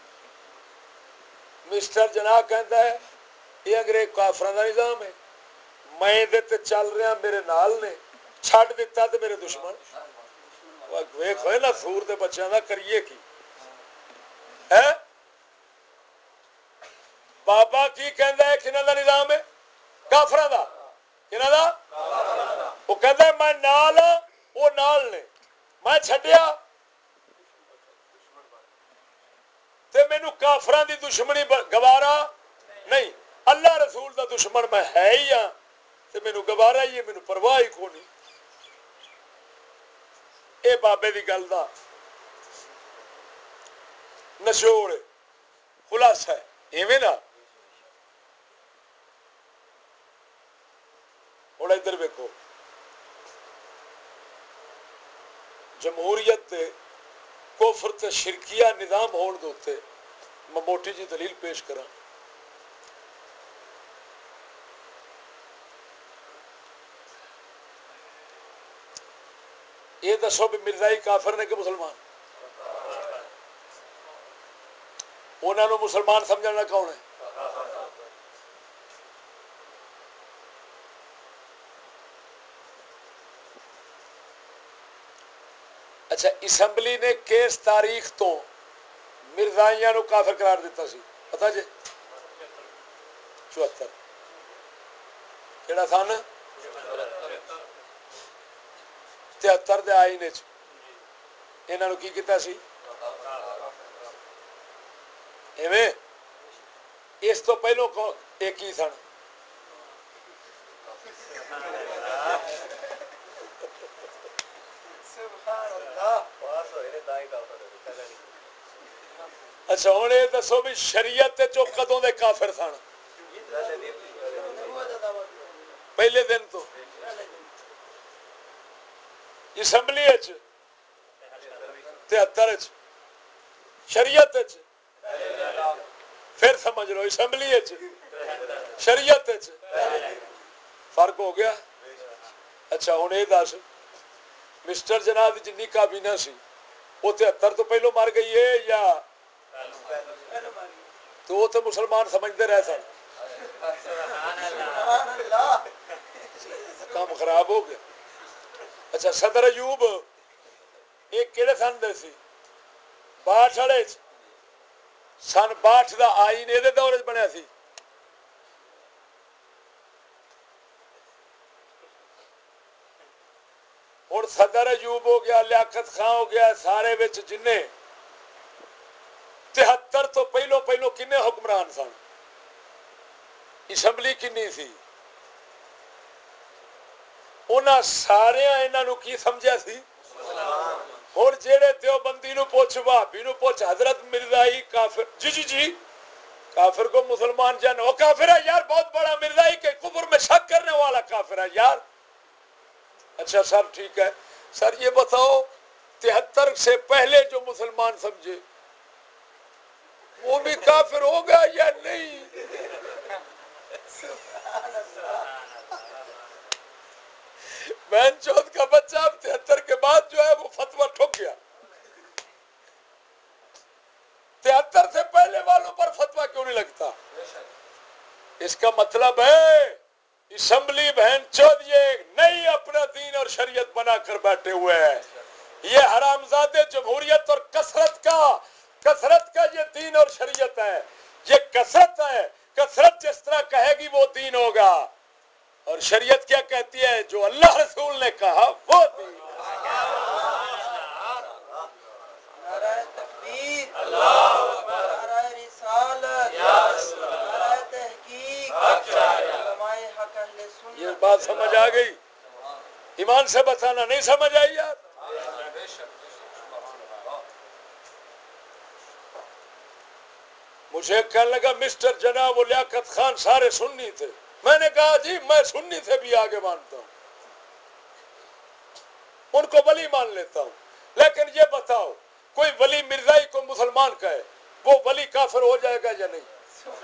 مسٹر جناح کہندا ہے یہ انگریز کافراں دا نظام ہے، میں دے تے چل رہا میرے نال نے، چھڈ دیتا تے میرے دشمن۔ ویکھ ہوئے نا سور دے بچیاں دا کریے کی ہے؟ بابا کی کہندا ہے کنہاں دا نظام ہے؟ کافراں دا۔ کنہاں دا؟ وہ کہندا ہے میں نال ہاں وہ نال نے، میں چھڈیا تے مینوں کافراں دی دشمنی گوارا نہیں، اللہ رسول دا دشمن میں ہے ہی ہاں تے مینوں گوارا ہی ہے، مینوں پرواہ ہی کوئی نہیں۔ اے بابے دی گل دا نچوڑ خلاصہ ہے، ایویں نا۔ ہوں ادھر ویکو جمہوریت دے کفر تے شرکیہ نظام ہون دے اوتے میں موٹی جی دلیل پیش کراں۔ یہ دسو بھی مرزائی کافر نے کہ مسلمان؟ انہوں نے مسلمان سمجھنا کون ہے؟ اچھا اسمبلی نے کس تاریخ تو مرزائیاں نو کافر قرار دیتا سی پتہ جی؟ چوہتر کیڑا سن؟ تہتر دے آئین وچ انہاں نو کی کیتا سی؟ ایویں اس تو پہلو کو ایک ہی سن۔ اچھا ہوں یہ دسو بھی شریعت چو کدوں دے کافر سن؟ پہلے دن تو اسمبلی تہتر شریعت پھر سمجھ لو اسمبلی شریعت فرق ہو گیا. اچھا ہوں یہ دس مسٹر جناح دی جنی کابینہ سی وہ تہتر تو پہلو مر گئی ہے یا تو وہ تو مسلمان سمجھتے رہ سن. کام خراب ہو گیا. اچھا صدر ایوب یہ کہڑے سن دے سی باٹھ والے سن باٹھ دا آئین یہ دور بنیا سی. ہوں صدر ایوب ہو گیا لیاقت خان ہو گیا سارے وچ جن تہتر تو پہلو پہلو کنے حکمران سن اسمبلی کنی سی انہاں سارے انہاں کی سمجھا سی. ہوں جہے دیوبندی نو پوچھ بھابی نو پوچھ حضرت مرزائی کافر جی جی جی کافر کو مسلمان جان وہ کافر ہے یار بہت بڑا مرزائی کے کفر میں شک کرنے والا کافر ہے یار. اچھا سر ٹھیک ہے سر یہ بتاؤ تہتر سے پہلے جو مسلمان سمجھے وہ بھی کافر ہوگا یا نہیں؟ بہن چوت کا بچہ اب تہتر کے بعد جو ہے وہ فتویٰ ٹھوک گیا. تہتر سے پہلے والوں پر فتویٰ کیوں نہیں لگتا؟ اس کا مطلب ہے اسمبلی بہن چود یہ نئی اپنا دین اور شریعت بنا کر بیٹھے ہوئے ہیں. یہ حرامزادے جمہوریت اور کثرت کا کثرت کا یہ دین اور شریعت ہے. یہ کثرت ہے. کثرت جس طرح کہے گی وہ دین ہوگا اور شریعت کیا کہتی ہے جو اللہ رسول نے کہا وہ دین. نعرہ تکبیر اللہ اکبر نعرہ رسالت یا رسول اللہ نعرہ تحقیق علماء حق اہل سنت. یہ بات سمجھ آ گئی؟ ایمان سے بتانا نہیں سمجھ آئی یار؟ مجھے کہنے لگا مسٹر جناب و لیاقت خان سارے سنی تھے. میں نے کہا جی میں سنی سے بھی آگے مانتا ہوں ان کو ولی مان لیتا ہوں لیکن یہ بتاؤ کوئی ولی مرزائی کو مسلمان کہے وہ ولی کافر ہو جائے گا یا نہیں؟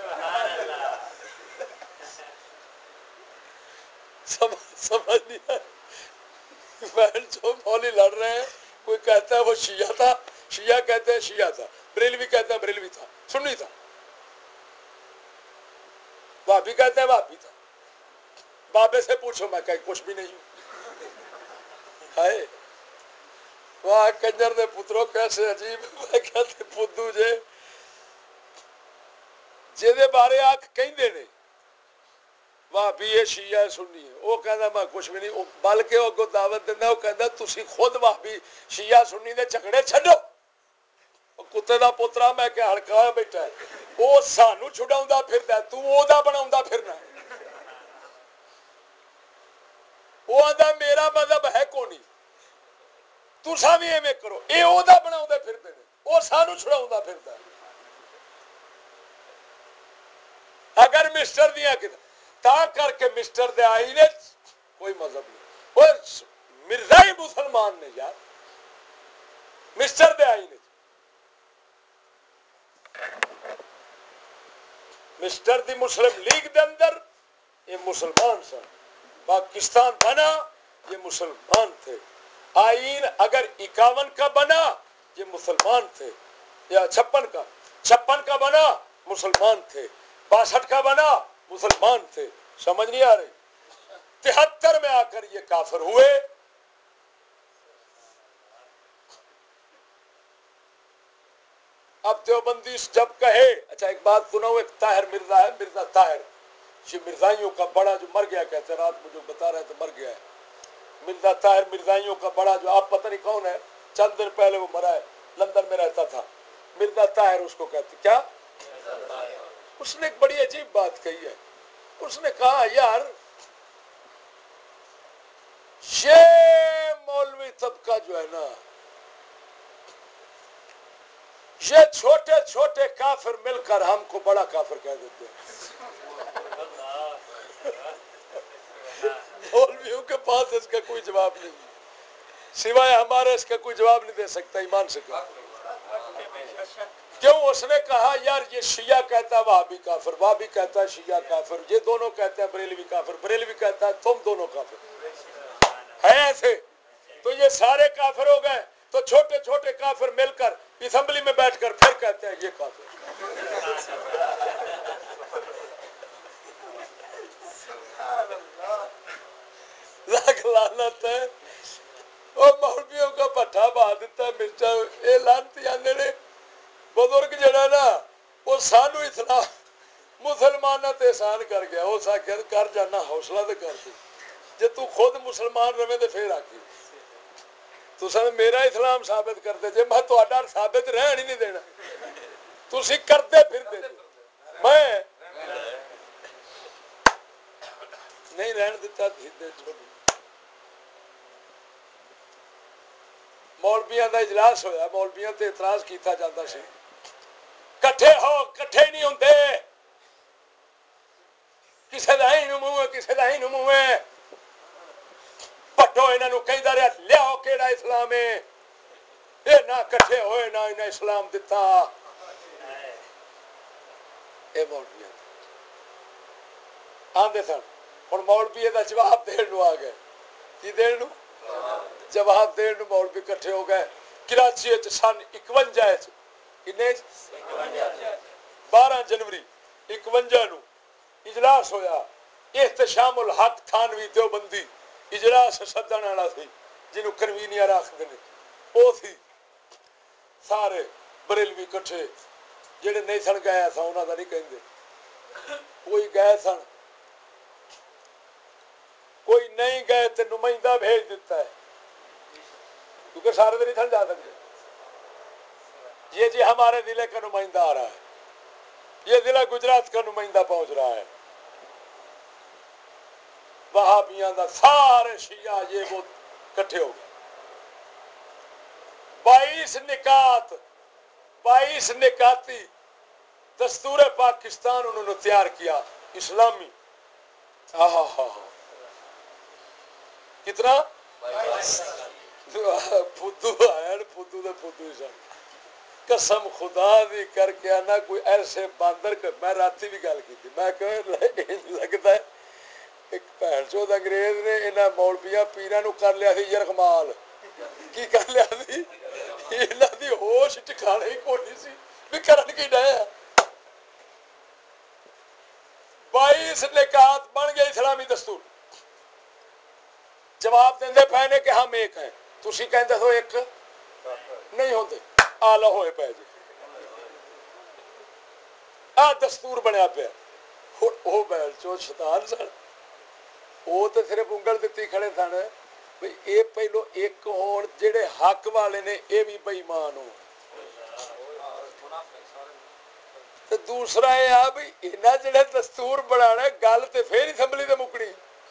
سمجھ نہیں آئی بہن جو مولی لڑ رہے ہیں. کوئی کہتا ہے وہ شیعہ تھا شیعہ کہتے ہیں شیعہ تھا بریلوی کہتا ہے بریلوی تھا سنی تھا بھابی کہتے ہیں بھابی تھا. بابے سے پوچھو میں کہ کچھ بھی نہیں ہوں. ہائے واہ کنجر دے پترو کیسے عجیب. میں کہتے پدو جے جے بارے آکھ کہندے نے واہ بھی یہ شیعہ سنی ہے وہ کہندا میں کچھ بھی نہیں. بلکہ وہ کو دعوت دیندا وہ کہندا تسی خود واہ بھی شیعہ سنی دے جھگڑے چھڈو. کتے دا پوترا میں کہ ہڑکایا بیٹھا ہے وہ سانو چھڈاوندا پھردا تو او دا بناوندا پھرنا. وہ آندا میرا مذہب ہے کونی تساں بھی ایویں کرو. اے او دا بناوندے پھردے نے او سانو چھڈاوندا پھردا. اگر مسٹر دیاں کہ تا کر کے مسٹر دے آئی نے کوئی مذہب نہیں. وہ مرزائی مسلمان نے یار مسٹر دے آئی نے مسٹر دی مسلم لیگ دے اندر یہ مسلمان سن. پاکستان بنا یہ مسلمان تھے. آئین اگر اکاون کا بنا یہ مسلمان تھے یا چھپن کا چھپن کا بنا مسلمان تھے. باسٹھ کا بنا مسلمان تھے. سمجھ نہیں آ رہی؟ تہتر میں آ کر یہ کافر ہوئے. اب دیوبندی جب کہے اچھا ایک بات سنو. ایک طاہر مرزا ہے مرزا طاہر یہ مرزائیوں کا بڑا جو مر گیا کہتے ہیں رات مجھے بتا رہے تھے مر گیا ہے. مرزا طاہر مرزائیوں کا بڑا جو آپ پتہ نہیں کون ہے چند دن پہلے وہ مرا ہے لندن میں رہتا تھا. مرزا طاہر اس کو کہتے کیا. اس نے ایک بڑی عجیب بات کہی ہے. اس نے کہا یار یہ مولوی طبقہ جو ہے نا یہ چھوٹے چھوٹے کافر مل کر ہم کو بڑا کافر کہہ دیتے ہیں. مولویوں کے پاس اس کا کوئی جواب نہیں سوائے ہمارے اس کا کوئی جواب نہیں دے سکتا. ایمان سے کہا کیوں؟ اس نے کہا یار یہ شیعہ کہتا ہے وہابی کافر، وہابی کہتا ہے شیعہ کافر، یہ دونوں کہتے ہیں بریلوی کافر، بریلوی کہتا ہے تم دونوں کافر ہے ایسے، تو یہ سارے کافر ہو گئے، تو چھوٹے چھوٹے کافر مل کر اسمبلی میں بیٹھ کر پھر کہتے ہیں یہ کافر۔ لاکھ لعنت ہے، وہ مولویوں کا پٹھا بہا دیتا ہے مرچا۔ یہ لانتی آندے نے بزرگ جڑا نا وہ سانو اسلام مسلمانوں تے احسان کر گیا، اس آخیا کر جانا حوصلہ تو کر دی، جے تو خود مسلمان رہے تو پھر آخی تساں میرا اسلام ثابت کر دے، جے میں تہاڈا ثابت رہن ہی نہیں دینا، تسی کرتے پھردے جے، میں نہیں رہن دیتا۔ مولویاں دا اجلاس ہویا، مولویاں تے اعتراض کیتا جاتا سی، کٹھے ہو کٹھے نہیں ہوندے، کسے دا ہی منہ ہے کسے دا ہی منہ ہے، پٹو انہاں نوں کہندا رہیا لیاؤ کیڑا اسلام ہے، اے نہ کٹھے ہوئے نہ انہاں اسلام دتا۔ اے مولوی آندے سن، ہن مولوی دا جواب دین نوں آ گئے، کی دین نوں؟ جواب دین نوں مولوی کٹھے ہو گئے کراچی وچ سن اکوجا وچ، کنے بارہ جنوری اکوجا نو اجلاس ہویا، احتشام الحق تھانوی دیوبندی اجلاس سدن والا سی، جنوں کنوینئر آکھدے نے، او سی سارے بریلوی کٹھے، جڑے نہیں سن گئے سن انہاں دا نہیں کہندے، کوئی گئے سن، کوئی نہیں گئے تے نمائندہ بھیج دیتا ہے، کیونکہ سارے تو نہیں سن جا سکتے، یہ جی ہمارے ضلع کا نمائندہ آ رہا ہے، یہ ضلع گجرات کا نمائندہ پہنچ رہا ہے، وہابیاں دا سارے شیعہ یہ وہ کٹھے ہو گئے، بائیس نکات بائیس نکاتی دستور پاکستان انہوں نے تیار کیا اسلامی، ہاں ہاں کتنا فدو آیا فدو دے فدو ہی سن، قسم خدا دی کر کے آنا کوئی ایسے باندر کر، میں راتی بھی گل کی تھی، میں کہ لگتا ہے ایک بھن چود انگریز نے انہاں مولویاں پیراں نو کر لیا سی یرغمال، کی کر لیا سی انہاں دی ہوش ٹھکانے ہی کوئی نہیں سی بھی کرن کی ڈے، بائیس نکات بن گئے اسلامی دستور، جواب دیندے پے نے کہ ہم ایک ہیں، تسی کہندے ہو ایک نہیں ہوندے، آ لو ہوئے پے جی، آ دستور بنیا پیا، او بیل چو شیطان سن، وہ تو صرف انگل دتی کھڑے سن بھئی اے پہلو ایک ہون جڑے حق والے نے اے بھی بے ایمان ہو، تے دوسرا یہ آ بھی انہاں جڑے دستور بنانا گل تے پھر اسمبلی تے مکڑی،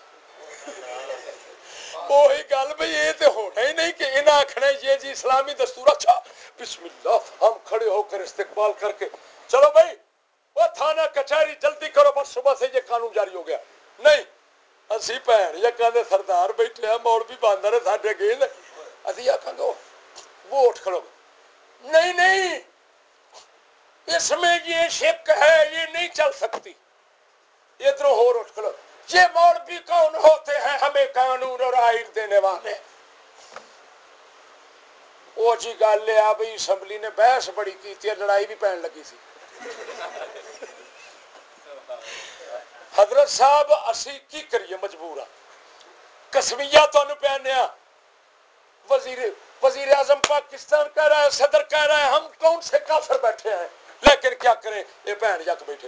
وہی گل بھئی یہ تے ہونا ہی نہیں کہ انہاں آکھنا یہ جی اسلامی دستور، اچھا بسم اللہ ہم کھڑے ہو کر استقبال کر کے چلو بھائی وہ تھانہ کچہری جلدی کرو بس صبح سے یہ قانون جاری ہو گیا، نہیں اسی بھن یکاں دے سردار بیٹھے ہیں مولوی باندر ساڈے گیل اسی آکھاں گے ووٹ کھڑو، نہیں نہیں اس میں یہ شک ہے یہ نہیں چل سکتی، ادھر ہو اٹھ کھڑو، یہ مولوی کون ہوتے ہیں ہمیں قانون اور آئین دینے والے، وہ جی گل ہے آ بھئی اسمبلی نے بحث بڑی کی تھی، لڑائی بھی پین لگی سی، حضرت صاحب اسی کی کریے مجبور ہاں، قسمیہ تانوں پیانے ہاں، وزیر وزیر اعظم پاکستان کہہ رہا ہے، صدر کہہ رہا ہے، ہم کون سے کافر بیٹھے ہیں، لیکن کیا کریں یہ بہن یک بیٹھے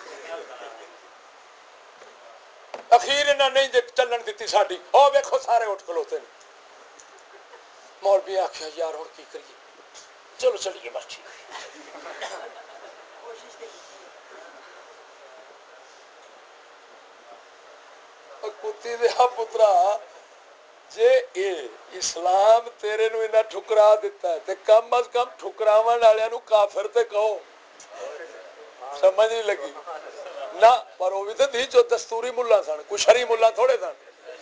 اخیر انہاں نہیں چلن دیتی ساڈی، او ویکھو سارے اٹھ کھلوتے ہیں، مولوی آکھیا یار ہن کی کریے، چلو چلیے بس ٹھیک کتی دیا پترا، جے اے اسلام تیرے نو انہاں ٹھکرا دیتا ہے تے کم از کم ٹھکراون والےاں نو کافر تے کہو، سمجھ نہیں لگی نہ، پر وہ بھی تو تھی جو دستوری ملا سن، کوئی شرعی ملا تھوڑے سن،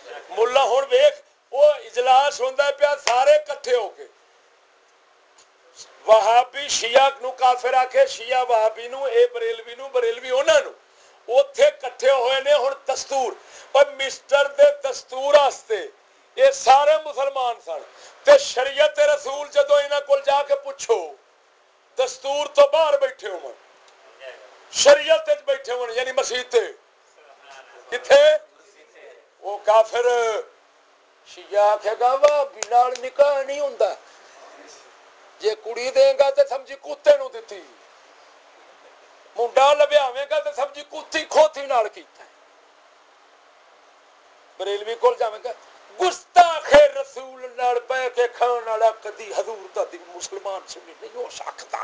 ملا ہن ویکھ وہ اجلاس ہوندا پیا سارے کٹھے ہو کے وہابی شیعہ نو کافر آکھے، شیعہ وہابی نو، اے بریلوی نو، بریلوی انہاں نو، اوتھے کٹھے ہوئے نے ہن دستور پر مسٹر دے دستور واسطے یہ سارے مسلمان سن تے شریعت رسول جدو انہاں کول جا کے پوچھو دستور تو باہر بیٹھے ہو شریعت بیٹھے ہو یعنی مسیح تے کتھے وہ کافر شیعہ آکھے گا وا بلال نکاح نہیں ہوندا جے کڑی دے گا تے سمجھی کتے نو دتی منڈا لبیاویں گا تے سمجھی کتی کھوتی نال کیتا ہے بریلوی کول جاویں گا گستاخ رسول نال بیٹھ کے کھان والا کدی حضور دا مسلمان سنی نہیں ہو سکتا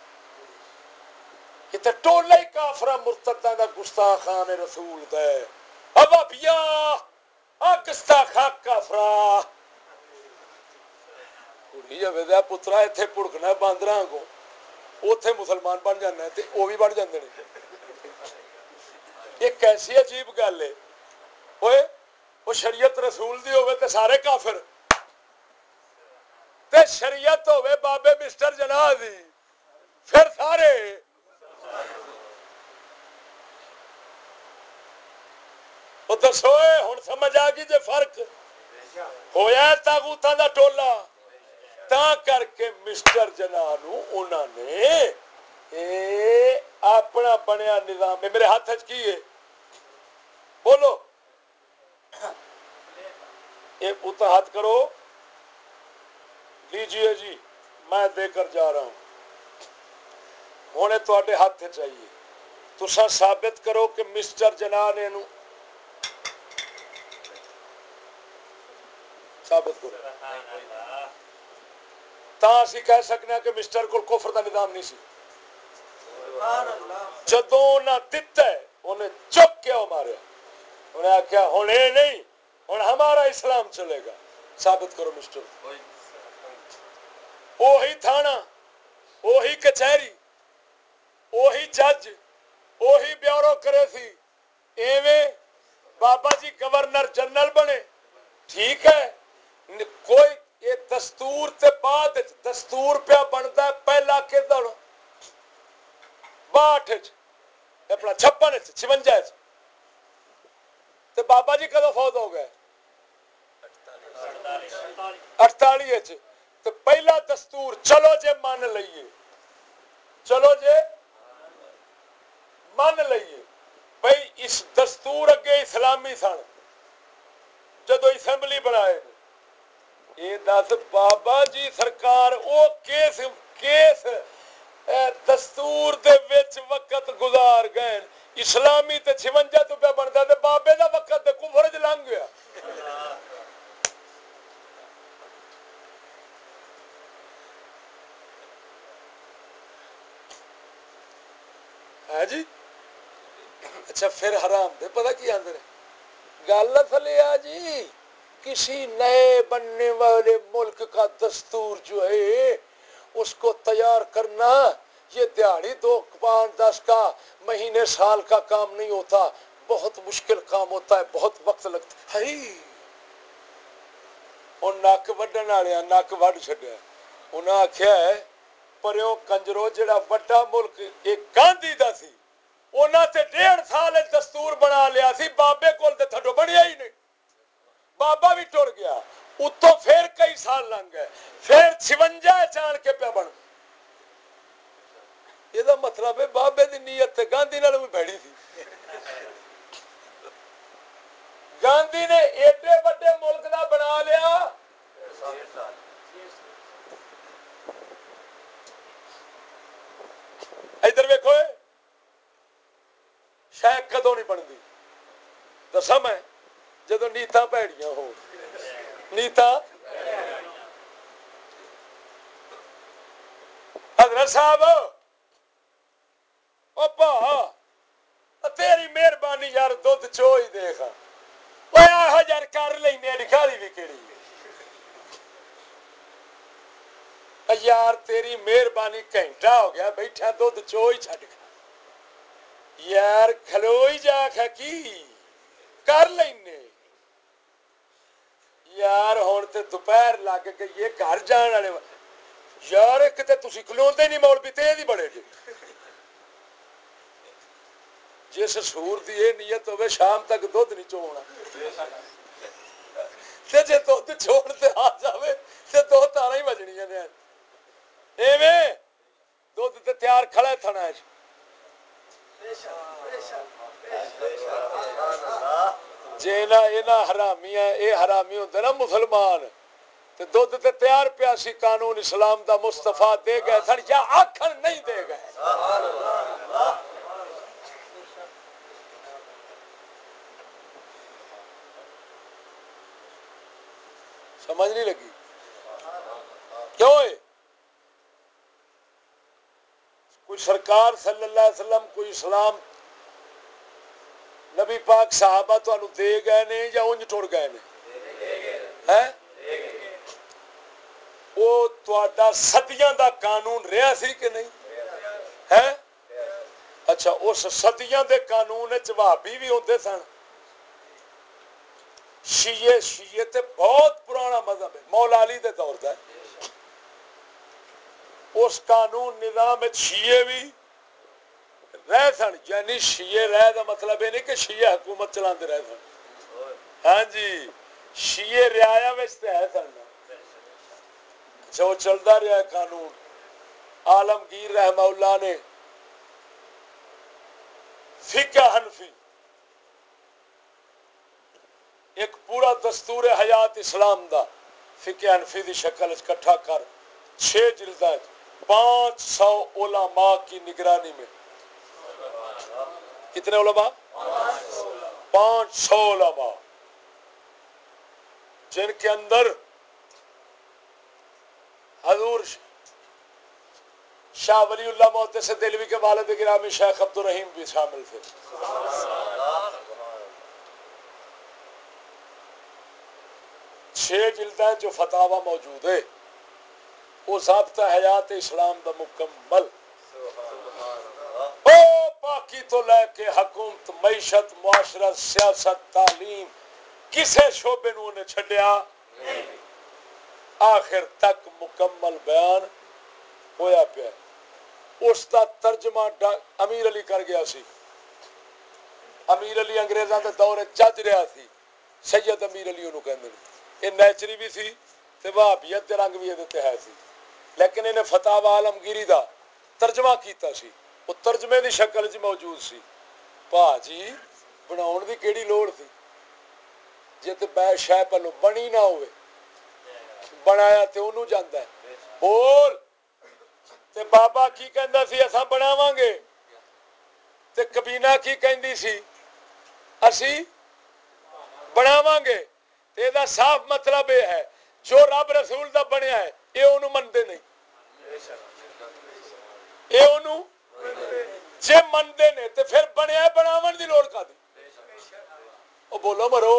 کہ تے ٹولا ہی کافراں مرتداں دا گستاخان رسول دا ہے ابا بیا آ گستاخا کافرا کڑی جویں دا پترا ایتھے پڑکنا باندراں کو اوتھے مسلمان بن جانا ہے تے او بھی بن جاندے نے یہ کیسی عجیب گل ہے اوئے وہ شریعت رسول دی ہوئے تے سارے کافر تے شریعت ہوئے بابے مسٹر جناح دی پھر سارے وہ دسو ہن سمجھ آ گئی جے فرق ہویا تاغوتاں دا ٹولا تا کر کے مسٹر جناح نو انہاں نے اے اپنا بنیا نظام میرے ہاتھ وچ کی ہے بولو یہ پوتا ہاتھ کرو لیجئے جی میں دے کر جا رہا ہوں ہونے تواڈے ہاتھ چاہیے تساں ثابت کرو کہ مسٹر جناح نے نو ثابت کرو تا اسی کہہ سکنے ہیں کہ مسٹر کو کفر دا نظام نہیں سی جدوں انہاں دتا ہے انہیں چپ کے ماریا انہیں آخیا ہن اے نہیں ہن ہمارا اسلام چلے گا ثابت کرو مسٹر وہی تھانہ وہی کچہری وہی جج وہی بیورو کرے سی ایویں بابا جی گورنر جنرل بنے ٹھیک ہے کوئی یہ دستور تے بعد دستور پہ بنتا ہے پہلا کدڑ باٹھ اپنا چھپن چونجا تے بابا جی کدو فوت ہو گئے اٹتالی تو پہلا دستور چلو جے مان لئیے چلو جے مان لئیے بھئی اس دستور اگے اسلامی سن جدو اسمبلی بنائے یہ دس بابا جی سرکار او کیس کیس دستور دے وچ وقت گزار گئے اسلامی تے چھونجا تو پہ بنتا تے بابے دا وقت تے کفر وچ لنگ گیا ہے جی اچھا پھر حرام دے پتہ کی آندے نے گل اصل ہے جی کسی نئے بننے والے ملک کا دستور جو ہے اس کو تیار کرنا یہ دیہڑی دو پانچ دس کا مہینے سال کا کام نہیں ہوتا بہت مشکل کام ہوتا ہے بہت وقت لگتا ہے اور نک وڈن والے نک وڈ چڈیا انہیں آخیا ہے پریو کنجرو جڑا وڈا ملک ایک گاندھی دا سی انہاں تے ڈیڑھ سال دستور بنا لیا سی بابے کول تے تھڈو بنیا ہی نہیں بابا بھی ٹر گیا اتوں پھر کئی سال لنگ گئے پھر چھونجا چان کے پیا بن یہ مطلب ہے بابے دی نیت تے گاندھی نال بھی بھڑی تھی گاندھی نے ایڈے بڑے ملک دا بنا لیا ادھر ویکھو شاید کدوں نہیں بنتی دسا میں جدو نیتاں بھڑیاں ہو نیتاں حضرت صاحب او پا تیری مہربانی یار دودھ چو ہی دیکھا وہ یار کر لینے لکھالی بھی کہڑی یار تیری مہربانی گھنٹہ ہو گیا بیٹھا دودھ چو ہی چھڈ یار کھلو ہی جا کی کر لینے یار ہوں تے دوپہر لگ گئی یہ گھر جان والے یار کتے تسی کھلوندے نہیں مولوی تے دی بڑے جی جس سور دی یہ نیت ہوے شام تک دودھ نہیں چونا تے جے دودھ چھوڑ تے آ جاوے تے دو تاراں ہی بجنیاں نے ایویں دودھ تے تیار کھڑا تھنا ہے جے نا اینا حرامیاں اے حرامی ہوندے نا مسلمان تے دودھ تے تیار پیا سی قانون اسلام دا مصطفیٰ دے گئے سن یا آکھن نہیں دے گئے سمجھ نہیں لگی کیوں ہے کوئی سرکار صلی اللہ علیہ وسلم کوئی اسلام نبی پاک صحابہ تو انہوں دے گئے نے یا انج ٹر گئے نے ہیں وہ تہاڈا صدیاں دا قانون رہا سی کہ نہیں ہے اچھا اس صدیاں دے قانون وچ وہابی بھی ہوندے سن شیعہ شیعہ تے بہت پرانا مذہب ہے مولا علی دے دور دا ہے اس قانون نظام وچ شیعہ بھی رہ سن یعنی شیعہ رہ دا مطلب یہ نہیں کہ شیعہ حکومت چلاندے رہ سن ہاں جی شیعہ رعایا وچ تے ہے سن جو چلدا رہا ہے قانون عالمگیر رحمہ اللہ نے فقہ حنفی ایک پورا دستور حیات اسلام دا فقہ حنفی دی شکل اکٹھا کر چھ جلداں پانچ سو علماء کی نگرانی میں کتنے علماء پانچ سو علماء جن کے اندر حضور شاہ ولی اللہ محدث دہلوی کے والد گرامی شیخ عبد الرحیم بھی شامل تھے چھ جلدیں جو فتاوا موجود ہے وہ ضابطہ حیات اسلام دا مکمل او باقی تو لے کے حکومت معیشت معاشرت سیاست تعلیم کسے شعبے نو نے چھڈیا آخر تک مکمل بیان ہویا پیا اس دا ترجمہ امیر علی کر گیا سی امیر علی انگریزاں دے دور جج رہا سی سید امیر علی انہوں کہندے نے یہ نیچری بھی سی تے وہابیت دے رنگ بھی یہ ہے سی لیکن انہیں فتاوا عالمگیری دا ترجمہ کیتا سی وہ ترجمے دی شکل وچ موجود سی پا جی بناؤن دی کیڑی لوڑ سی جے تے بے شے پہلو بنی نہ ہوئے بنایا تے انہوں جاندا ہے بول تے بابا کی کہندا سی اساں بناواں گے تے کبینہ کی کہندی سی اسی بناواں گے تے دا صاف مطلب یہ ہے جو رب رسول دا بنیا ہے یہ انہوں مندے نہیں یہ انہوں جے مندے نے تے پھر بنیا بناون دی لوڑ کا دی او بولو مرو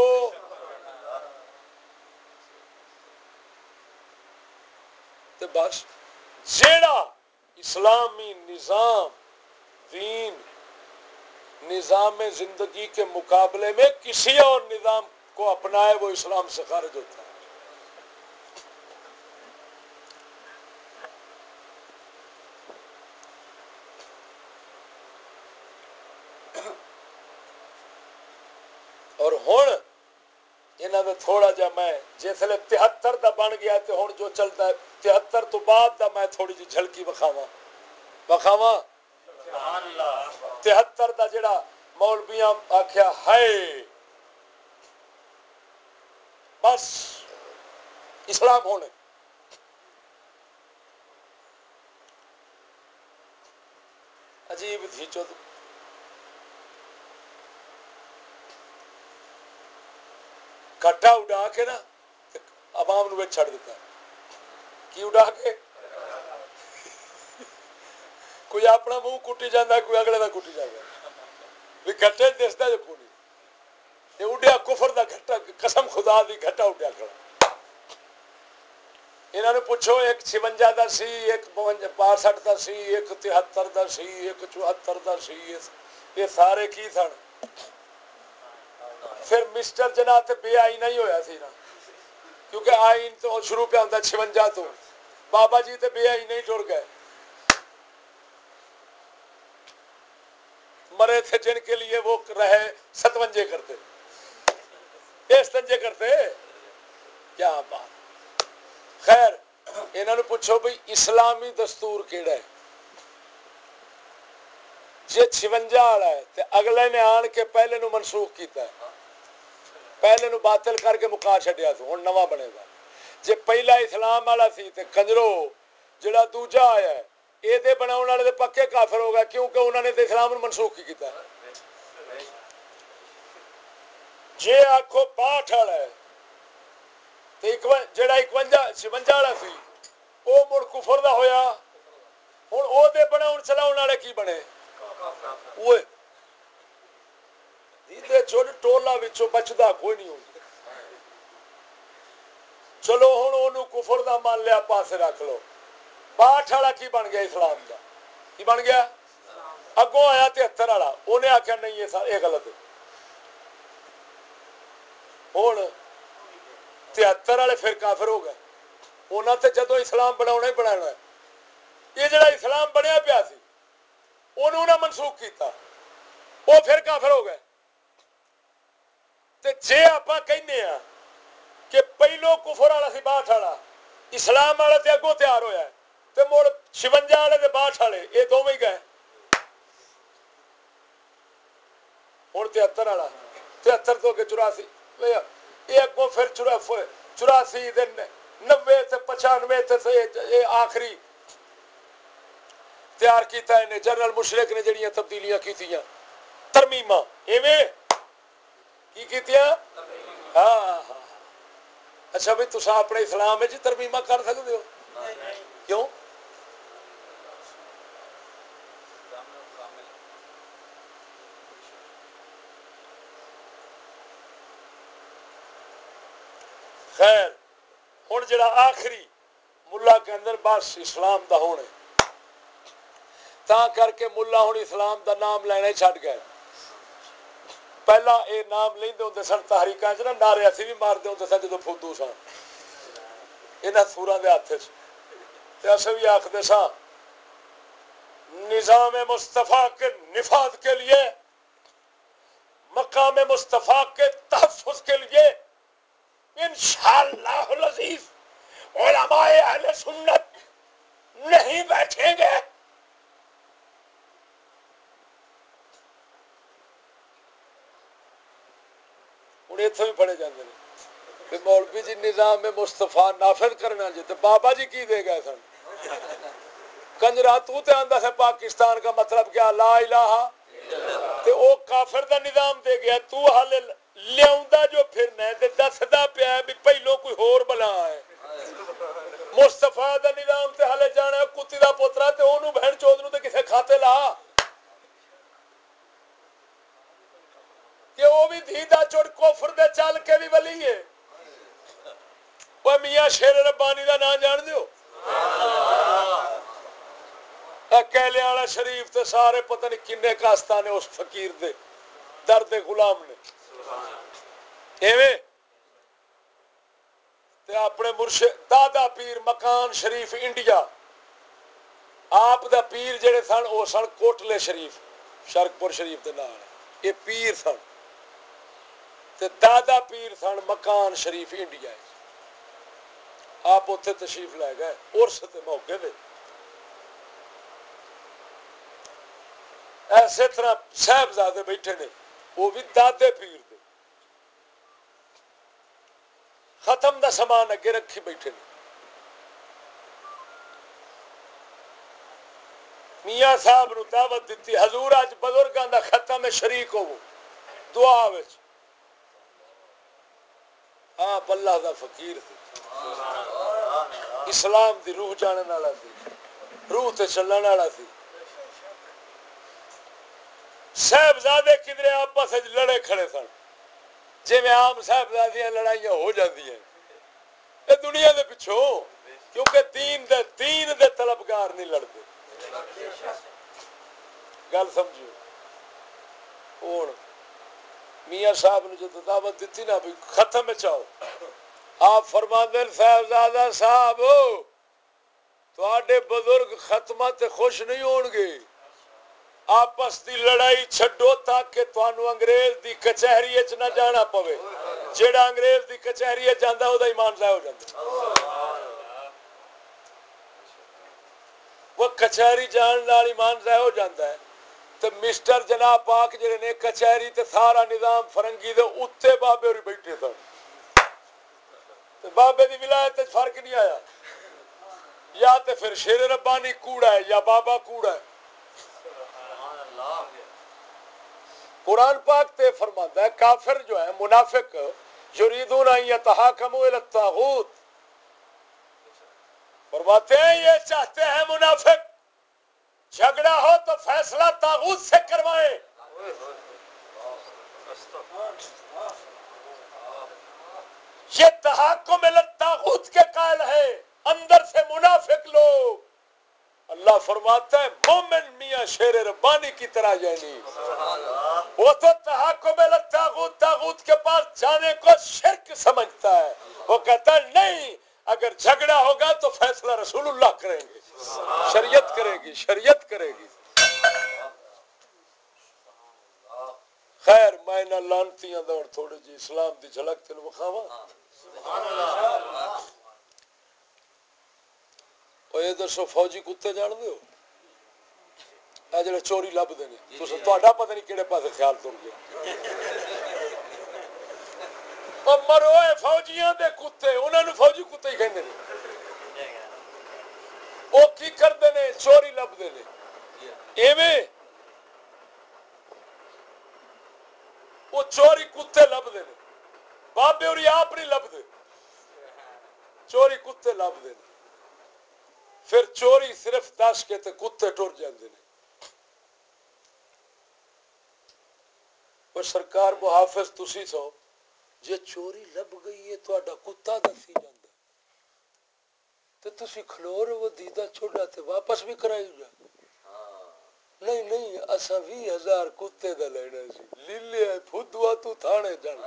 تے بس جیڑا اسلامی نظام دین نظام زندگی کے مقابلے میں کسی اور نظام کو اپنائے وہ اسلام سے خارج ہوتا ہے اور ہن انہاں دا تھوڑا جا میں جسلے تہتر دا بن گیا تے ہن جو چلتا ہے تہتر تو بعد دا میں تھوڑی جی جھلکی وکھاواں وکھاواں سبحان اللہ تہتر دا جڑا مولویاں آکھیا ہے بس اسلام ہونے عجیب تھی چود کٹا اڈا کے نا عوام نو چھڑ دیتا کی اڈا کے کوئی اپنا منہ کٹی جاتا ہے کوئی اگلے کا کٹی جاتا ہے بھی گھٹے دستا جو پوری یہ اڈیا کفر دا گھٹا قسم خدا دی گھٹا اڈیا کھڑا انہوں نے پوچھو ایک چھونجا دا سی ایک باسٹھ دا سی ایک تہتر دا سی ایک چوہتر دا سی یہ سارے کی سن پھر مسٹر جناح تے بے آئین ہی ہویا سی نا کیونکہ آئین تو شروع پہ ہوتا چھونجا تو بابا جی تے بے ہی نہیں ٹر گئے، مرے تھے جن کے لیے وہ رہے ستونجے کرتے، استنجے کرتے، کیا بات۔ خیر انہوں نے پوچھو بھئی اسلامی دستور کیڑا ہے؟ جی چھونجا والا ہے تے اگلے نے آن کے پہلے نو منسوخ کیتا ہے، پہلے نو باطل کر کے مکا چھڈیا تو ہن نواں بنے گا۔ جے پہلا اسلام والا سی تے کنجرو جڑا دوجا آیا ہے اے دے بناون والے تے پکے کافر ہو گئے، کیونکہ انہوں نے تے اسلام نو منسوخ کی کیتا ہے۔ جے آکھو باٹھ والا ہے تے جڑا اکوجا چھونجا والا سی او مڑ کفر دا ہویا، ہن او دے بناون چلاون والے کی بنے؟ اوئے دیدے چھوڑ ٹولا وچوں بچدا کوئی نہیں ہوندا۔ چلو ہن اونوں کفر دا مان لیا پاسے رکھ لو، باٹھ والا کی بن گیا اسلام دا؟ کی بن گیا؟ اگوں آیا تہتر والا، انہیں آخیا نہیں یہ غلط ہے۔ ہوں تہتر والے پھر کافر ہو گئے، انہوں نے جدو اسلام بنا ہی بنا ہے، یہ جڑا اسلام بنیا پیا سی انہوں نے منسوخ کیتا، وہ پھر کافر ہو گئے۔ تے جے آپ کہنے ہاں کہ پہلو کفر والا سی باٹھ والا، اسلام والا تے اگوں تیار ہویا ہے، تے مڑ چھونجا والے تے باٹھ والے یہ دونوں ہی گئے۔ ہوں تہتر والا تہتر تو کے چوراسی یہ اگوں پھر چوراسی نوے تے پچانوے تے آخری تیار کیتا ہے جنرل مشرق نے جڑیاں تبدیلیاں کیتیاں ترمیماں ایویں کی کیتیاں؟ ہاں ہاں اچھا بھائی تسا اپنے اسلام وچ ترمیماں کر سکتے ہو؟ کیوں؟ خیر ہوں جڑا آخری ملا کے اندر بس اسلام دا ہونے تا کر کے ملا ہوں اسلام دا نام لینا چھڈ گئے۔ پہلا یہ نام لیندے ہوندے سن تحریکاں چ نا، نعرے اسی بھی مارتے ہوندے سن جدو فدو سن انہاں سوراں دے ہاتھ وچ، تے اسی بھی آکھدے ساں نظام مصطفیٰ کے نفاذ کے لیے، مقام مصطفیٰ کے تحفظ کے لیے انشاءاللہ العزیز علماء اہل سنت نہیں بیٹھیں گے۔ ہوں اتوں بھی پڑھے جاتے ہیں مولوی جی نظام مصطفیٰ نافذ کرنا جی، تو بابا جی کی دے گئے سن؟ کنجرا تو تے آندا ہے پاکستان کا مطلب کیا؟ لا الہ، تے او کافر دا نظام دے گیا، تو حال لیاوندا جو پھرنا ہے تے دسدا پیا ہے بھی پہلو کوئی ہور بلا ہے۔ مصطفیٰ دا نظام تے حالے جانا کتی دا پوترا تے اونوں بہن چود نوں تے کسے کھاتے لا کہ وہ بھی دھی دا چڑ کفر دے چل کے بھی ولی ہے۔ وہ میاں شیر ربانی دا نام جان دیو؟ کیلے والا شریف تے سارے پتہ نہیں کنے کاستا نے اس فقیر دے درد غلام نے ایویں تے اپنے مرشد دادا پیر مکان شریف انڈیا، آپ دا پیر جڑے سن وہ سن کوٹلے شریف شرکپور شریف دے نال، یہ پیر سن تے دادا پیر سن مکان شریف انڈیا۔ آپ اتنے تشریف لے گئے عرس تے موقع دے۔ ایسے طرح صاحبزادے بیٹھے نے وہ بھی دادے پیر دے، ختم دا سامان اگے رکھی بیٹھے نے۔ میاں صاحب نو دعوت دیتی، حضور اج بزرگاں دا ختم میں شریک ہو دعا وچ۔ آپ اللہ دا فقیر تھے، اسلام دی روح جانن والا سی، روح تے چلن والا سی۔ صاحبزادے کدھرے آپس وچ لڑے کھڑے سن، جی میں عام صاحبزادیاں لڑائیاں ہو جاندیاں اے دنیا دے پچھوں، کیونکہ دین دے دین دے طلبگار نہیں لڑتے۔ گل سمجھو ہوں میاں صاحب نے جدو دعوت دیتی نا بھی ختم چاہو، آپ فرماندے صاحبزادہ صاحب تواڈے بزرگ ختمہ تے خوش نہیں ہون گے. آپس دی لڑائی چھڈو تاکہ تانوں انگریز دی کچہری وچ نہ جانا پوے. جیڑا انگریز دی کچہری وچ جاندا او دا ایمان ضائع ہو جاندا. وہ کچہری جان نال ایمان ضائع ہو جاندا ہے. تے مسٹر جناب پاک جڑے نے کچہری تے سارا نظام فرنگی دے اوتے بابے ہوری بیٹھے سن. تے بابے دی ولایت وچ فرق نہیں آیا. یا تے پھر شیر ربانی کوڑا ہے یا بابا کوڑا ہے. قرآن پاک تے فرماتا ہے کافر جو ہے منافق یریدون ان یتحاکموا الی الطاغوت، فرماتے ہیں یہ چاہتے ہیں منافق جھگڑا ہو تو فیصلہ طاغوت سے کروائیں. یہ تحاکم الی الطاغوت کے قائل ہے اندر سے منافق لوگ. اللہ فرماتا ہے مومن میاں شیر ربانی کی طرح یعنی وہ تو تحاکم الی الطاغوت طاغوت کے پاس جانے کو شرک سمجھتا ہے. وہ کہتا ہے نہیں، اگر جھگڑا ہوگا تو فیصلہ رسول اللہ کریں گے، شریعت کرے گی، شریعت کرے گی. خیر میں نہ لانتیاں دا تھوڑی جی اسلام دی جھلک تینوں وکھاواں. او یہ دسو فوجی کتے جان دے ہو اے جڑے چوری لبدے نے تساں تہاڈا پتہ نہیں کیڑے پاسے خیال تر گیا. او مرو اے فوجیاں دے کتے، انہاں نوں فوجی کتے ہی کہندے نے. او کی کردے نے؟ چوری لبدے نے. ایویں وہ چوری کتے لبدے نے. بابے ہوری آپ نہیں لبدے، چوری کتے لبدے نے. پھر چوری صرف دس کے تے کتے ٹر جاندے نے. پر سرکار محافظ تسی سو جے چوری لب گئی ہے تہاڈا کتا دسی جاندا تے تسی کھلو رہو دیدا چھوڑا تے واپس بھی کرائی جا. نہیں نہیں اساں بھی ہزار کتے دا لینا سی لیلے پھدوا تو تھانے جان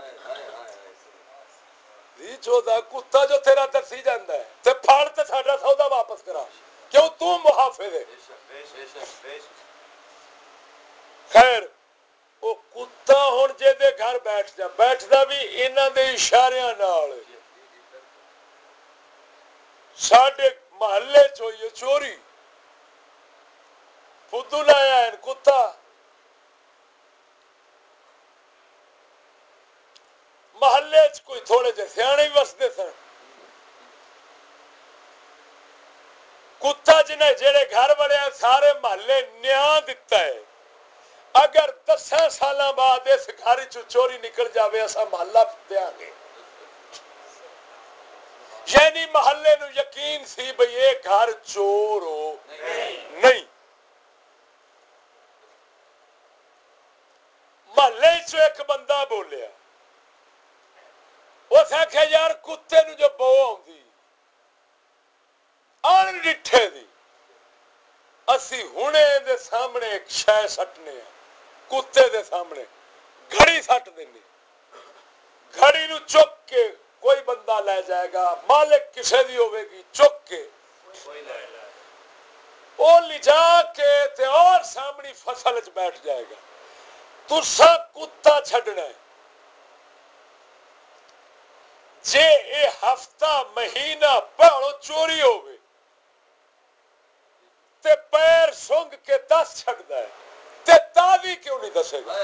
دی چودا کتا جو تیرا دسی جاندا ہے تے پھاڑ تے ساڈا سودا واپس کرا. کیوں تو محافظ ہے. خیر او کتا ہن جے دے گھر بیٹھ جا بیٹھدا بھی انہاں دے اشاریاں نال. ساڈے محلے چ ہوئی چوری، فدو لایا ہے کتا. محلے چ کوئی تھوڑے جے سیانے بھی وسدے سن. کتا جنہیں جڑے گھر والے سارے محلے نیاں دتا ہے. اگر دساں سالاں بعد اس گھر چ چوری نکل جاوے اسا محلہ دیاں گے. یعنی محلے نو یقین سی بھئی یہ گھر چور ہو نہیں. محلے چ ایک بندہ بولیا، اس آخیا یار کتے نو جو بو آؤندی آن ڈٹھے دی اسی ہنے دے سامنے ایک شے سٹنے ہیں. کتے دے سامنے گھڑی سٹ دینے. گھڑی نو چک کے کوئی بندہ لے جائے گا، مالک کسے دی ہوے گی، چک کے او لجا کے تے اور سامنے فصل چ بیٹھ جائے گا. تسا کتا چھڈنا ہے. جے اے ہفتہ مہینہ پہاڑو چوری ہوگی تے پیر سنگ کے دس چھکدا ہے تے تاوی کیوں نہیں دسے گا؟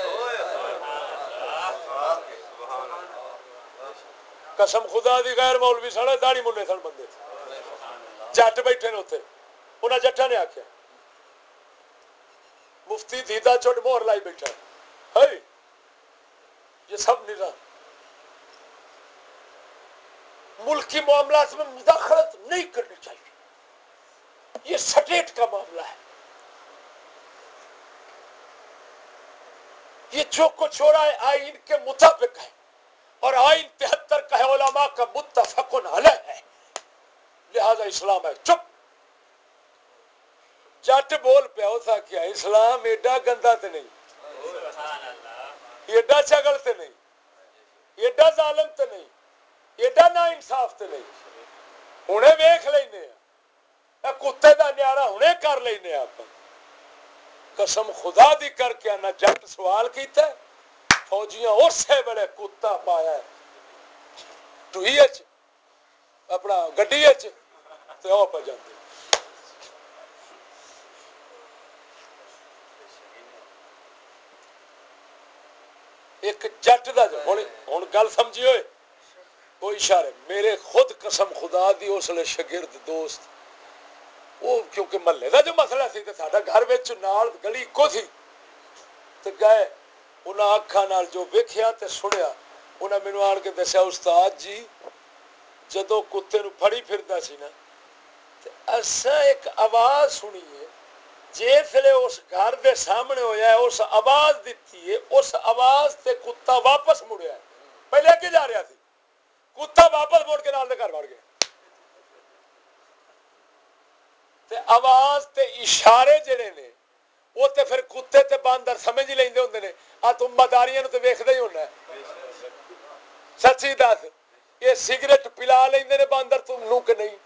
قسم خدا دی غیر مولوی سن داڑھی مننے سن بندے جٹ بیٹھے نے اتنے. انہاں جٹاں نے آکھیا مفتی دیدا چٹ مہر لائی بیٹھا ہے. یہ سب نظام ملکی معاملات میں مداخلت نہیں کرنی چاہیے، یہ سٹیٹ کا معاملہ ہے. یہ جو کچھ ہو رہا ہے آئین کے مطابق ہے اور آئین تہتر کا ہے، علماء کا متفق علیہ ہے، لہذا اسلام ہے. چپ. جٹ بول پیا اس کیا اسلام ایڈا گندا تے نہیں، ایڈا چگل تے نہیں، ایڈا ظالم تے نہیں، ایڈا نا انصاف تے نہیں. ہنے ویکھ لینے کتے دا نیارا ہنے کر لینے آپ قسم خدا دی کر کے نہ جٹ سوال کیتا ہے فوجیاں اسی ویلے کتا پایا ہے ٹوئی اچ اپنا گڈی اچ تے او پہ جاندے ایک جٹ دا جو ہن ہن گل سمجھی ہوئے کوئی اشارے میرے خود قسم خدا دی اس لے شاگرد دوست وہ کیونکہ محلے دا جو مسئلہ سی تے ساڈا گھر وچ نال گلی اکو تھی تے گئے انہاں اکھاں نال جو ویکھیا تے سنیا انہاں مینوں آن کے دسیا استاد جی جدوں کتے نو پھڑی پھردا سی نا تے اساں ایک آواز سنی ہے جسلے اس گھر دے سامنے ہویا ہے اس آواز دتی ہے اس آواز تے کتا واپس مڑیا ہے پہلے اگے جا رہا سی کتا واپس مڑ کے نال دے گھر وڑ گیا تے آواز تے اشارے جڑے نے وہ تے پھر کتے تے باندر سمجھ ہی لیندے ہوندے نے آ تم مداریاں نو تے ویکھدا ہی ہونا ہے سچی دس یہ سگریٹ پلا لیندے نے باندر تم نو کہ نہیں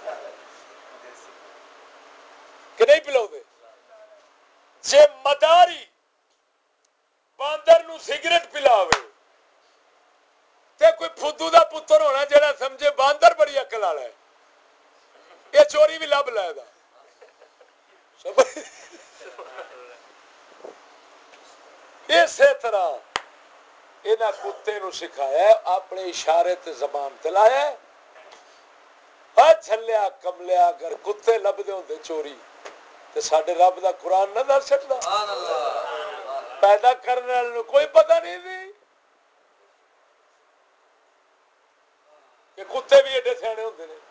کہ نہیں پلاؤ دے جے مداری باندر نو سگریٹ پلاوے تے کوئی پھدو دا پتر ہونا جڑا سمجھے باندر بڑی عقل والا ہے یہ چوری بھی لب لائے گا اسی طرح انہاں کتے نو سکھایا اپنے اشارے تے زبان تے لایا ہا چھلیا کملیا اگر کتے لبدے ہوندے چوری تے ساڈے رب دا قرآن نہ دس سکدا پیدا کرنے والے نو کوئی پتہ نہیں سی کہ کتے بھی ایڈے سیانے ہوندے نے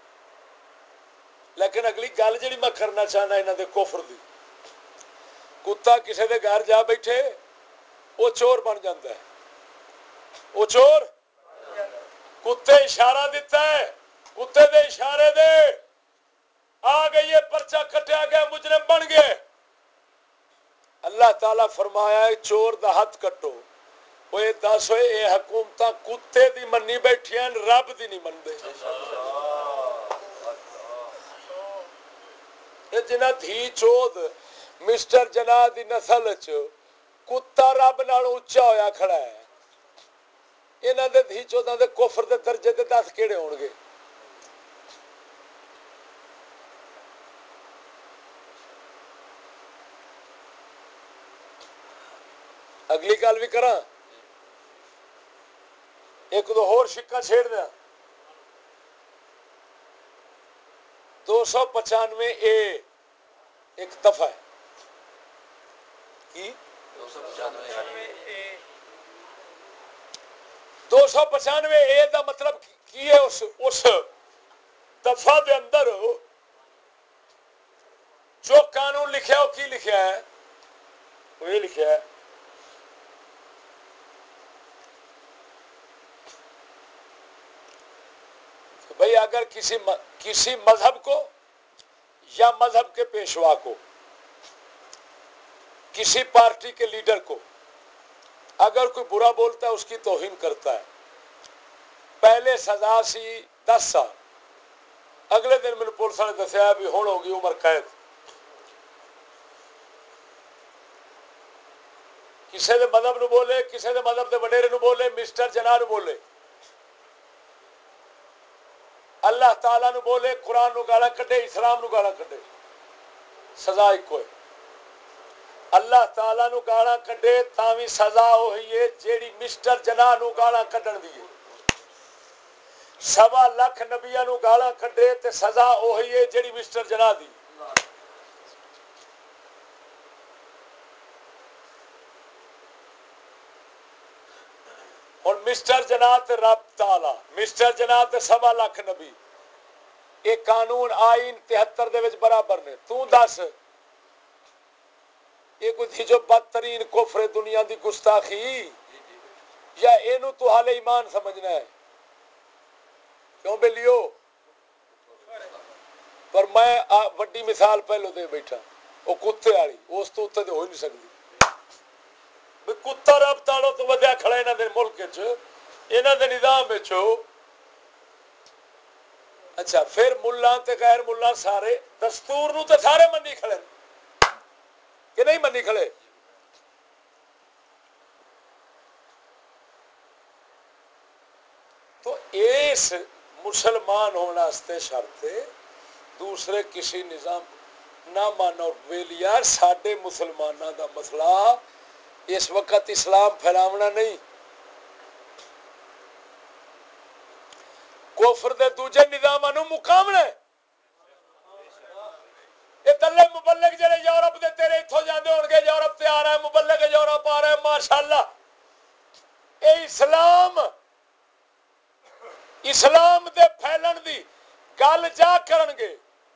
لیکن اگلی گل جڑی میں کرنا چاہنا انہاں دے کفر دی کتا کسی دے گھر جا بیٹھے وہ چور بن جاتا ہے وہ چور کتے اشارہ دیتا ہے کتے دے اشارے دے آ گئی ہے پرچہ کٹیا گیا مجرم بن گئے اللہ تعالیٰ فرمایا ہے چور دا ہاتھ کٹو وہ دس ہوئے یہ حکومت کتے دی منی بیٹھی ہیں رب دی نہیں منتے جنہ دھی چود مسٹر جناح دی نسل چ کتا رب نال اچا ہویا کھڑا ہے انہاں دے دھی چوداں دے کفر دے درجے دے دس کیڑے ہون گے اگلی گل بھی کراں ایک دو ہور شکا چھیڑ دیا دو سو پچانوے اے ایک دفعہ ہے کی دو سو پچانوے اے دا مطلب کی ہے اس اس دفعہ دے اندر جو قانون لکھیا وہ کی لکھیا ہے وہ یہ لکھیا ہے کہ بھئی اگر کسی کسی مذہب کو یا مذہب کے پیشوا کو کسی پارٹی کے لیڈر کو اگر کوئی برا بولتا ہے اس کی توہین کرتا ہے پہلے سزا سی دس سال اگلے دن میرے پولیس نے دسیا بھی ہوں ہوگی عمر قید کسی دے مذہب نو بولے کسی دے مذہب دے وڈیرے نو بولے مسٹر جناح نو بولے اللہ تعالیٰ نو بولے قرآن نو گالا کڈے اسلام نو گالا کڈے سزا ایک ہے اللہ تعالیٰ نو گالا کڈے تاوی سزا وہی ہے جیڑی مسٹر جناح نو گالا کڈن دی ہے سوا لاکھ نبیاں نو گالا کڈے تے سزا وہی ہے جیڑی مسٹر جناح دی ہن مسٹر جناح تے رب تعالی مسٹر جناح تے سوا لاکھ نبی یہ قانون آئین تہتر دے وچ برابر نے تو دس یہ کوئی تھی جو بدترین کفر دنیا دی گستاخی یا اینو تو حال ایمان سمجھنا ہے کیوں بے لیو پر میں وڈی مثال پہلو دے بیٹھا وہ کتے والی اس تو اتنے ہو ہی نہیں سکتی کتا رب تالو تو ودیا کھڑا انہاں دے ملک وچ انہاں دے نظام وچ اچھا پھر ملا تے غیر ملا سارے دستور نو تے سارے منی کھڑے کہ نہیں منی کھڑے؟ تو اس مسلمان ہونے واسطے شرط دوسرے کسی نظام نہ مانو ویلیا ساڈے مسلمانوں دا مسئلہ اس وقت اسلام پھیلاونا نہیں، کفر دے دوجے نظاماں نو مقامنا ہے۔ یہ تلے مبلغ جڑے یورپ دے تیرے اتھوں جاندے ہون گے، یورپ تے آ رہا ہے مبلغ یورپ آ رہا ہے ماشاءاللہ، اے اسلام اسلام دے پھیلن دی گل جا کرن گے،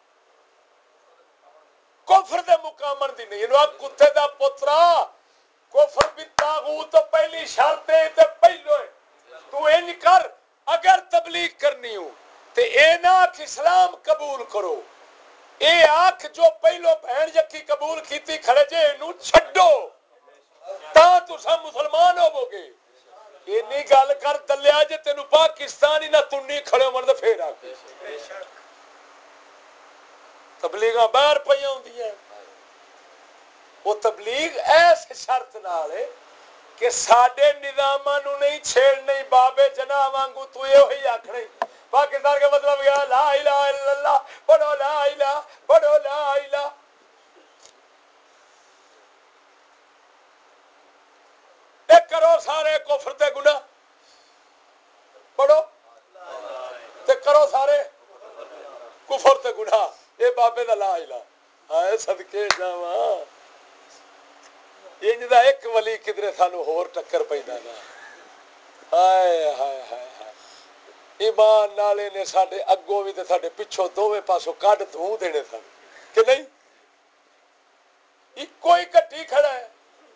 کفر دے مقامن دی نہیں۔ انہاں کتے دا پترا کفر بھی طاغوت پہلی شرط ہے تے پہلو ہے تو انج کر، اگر تبلیغ کرنی ہو تے اے نہ کہ اسلام قبول کرو، اے آنکھ جو پہلو بہن یکی قبول کیتی کھڑے جے نو چھڈو تا تساں مسلمان ہوو گے۔ اینی گل کر دلیا جے تینو پاکستان ہی نہ تنی کھڑے ہون تے پھر آ کے تبلیغاں باہر پئی ہوندیاں، وہ تبلیغ ایس شرط نال ہے کہ ساڈے نظاماں نو نہیں چھیڑ نہیں، بابے جناح وانگو تو یہ ہوئی آکھنے پاکستان کا مطلب کیا؟ لا الہ الا اللہ پڑھو، لا الہ پڑھو، لا الہ۔ اے کرو سارے کفر تے گناہ، پڑھو تے کرو سارے کفر تے گناہ، اے بابے دا لا الہ۔ ہائے صدقے جاواں انج دا ایک ولی کدھر سانو ہور ٹکر پیندا نا، ہائے ہائے ہائے ہائے ایمان نالے نے ساڈے اگوں بھی تے ساڈے پچھوں دوویں پاسوں کڈ دھوں دینے سن کہ نہیں؟ اکو ہی کٹی کھڑا ہے۔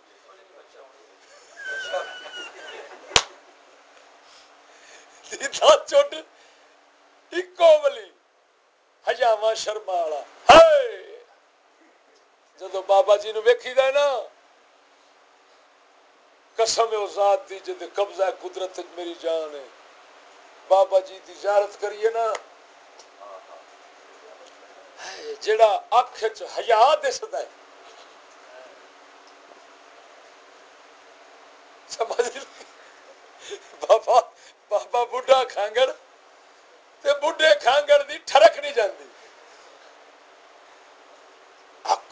سیدھا چٹ اکو ولی حجاواں شرما والا، ہائے جدو بابا جی نو ویکھی دا نا، قسم او ذات دی جدے قبضہ قدرت میری جان ہے، بابا جی دی زیارت کریے نا، جڑا اکھ وچ حیا دسدا ہے، سمجھ بابا بابا بڈھا کھانگڑ تے بڈھے کھانگڑ دی ٹھرک نہیں جاندی، اکھ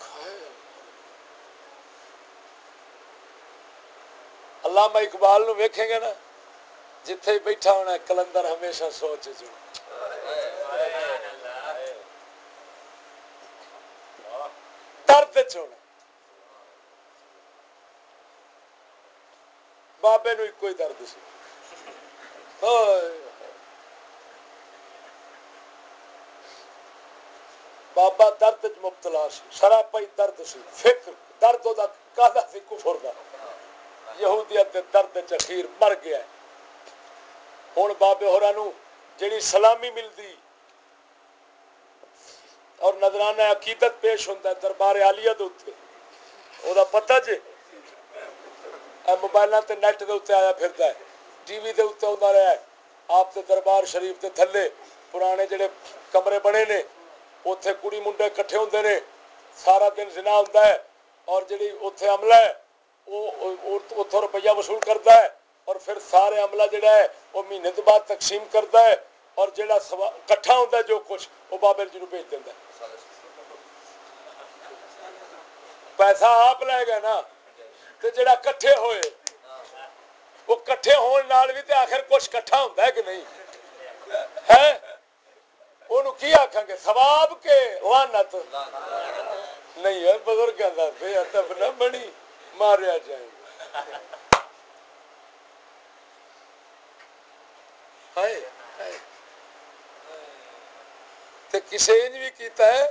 علامہ اقبال نو ویکھیں گے نا، جتھے ہی بیٹھا ہونا ہے کلندر ہمیشہ سوچ جو درد چونا بابے نو کوئی درد سی، بابا درد چ مبتلا سی، سراپا درد سی، فکر درد دا کادا سی کفر دا، یہودیت دے درد چ اخیر مر گیا ہے۔ ہن بابے ہوراں نو جڑی سلامی ملدی اور نظرانہ عقیدت پیش ہوندا ہے دربار عالیہ دے اوتے، او دا پتہ جے اے موبائلاں تے نیٹ دے اوتے آیا پھردا ہے، ٹی وی دے اوتے ہوندا رہیا ہے، آپ دے دربار شریف دے تھلے پرانے جڑے کمرے بنے نے اوتھے کڑی منڈے کٹھے ہوندے نے، سارا دن زنا ہوندا ہے، اور جڑی اوتھے عملہ ہے وہ اوتھوں روپیہ وصول کردا ہے، اور پھر سارے عملہ جڑا ہے وہ مہینے تو بعد تقسیم کردا ہے، اور جڑا کٹھا ہوندا ہے جو کچھ وہ بابے جی نو بھیج دیندا ہے۔ پیسہ آپ لے گا نا، تے جڑا کٹھے ہوئے وہ کٹھے ہون نال بھی تے آخر کچھ کٹھا ہوندا ہے کہ نہیں ہے؟ اونوں کی آکھاں گے ثواب کے لعنت نہیں ہے؟ بزرگاں دا بے ادب نہ بنی ماریا جائے گا۔ ہائے تے کسے انج بھی کیتا ہے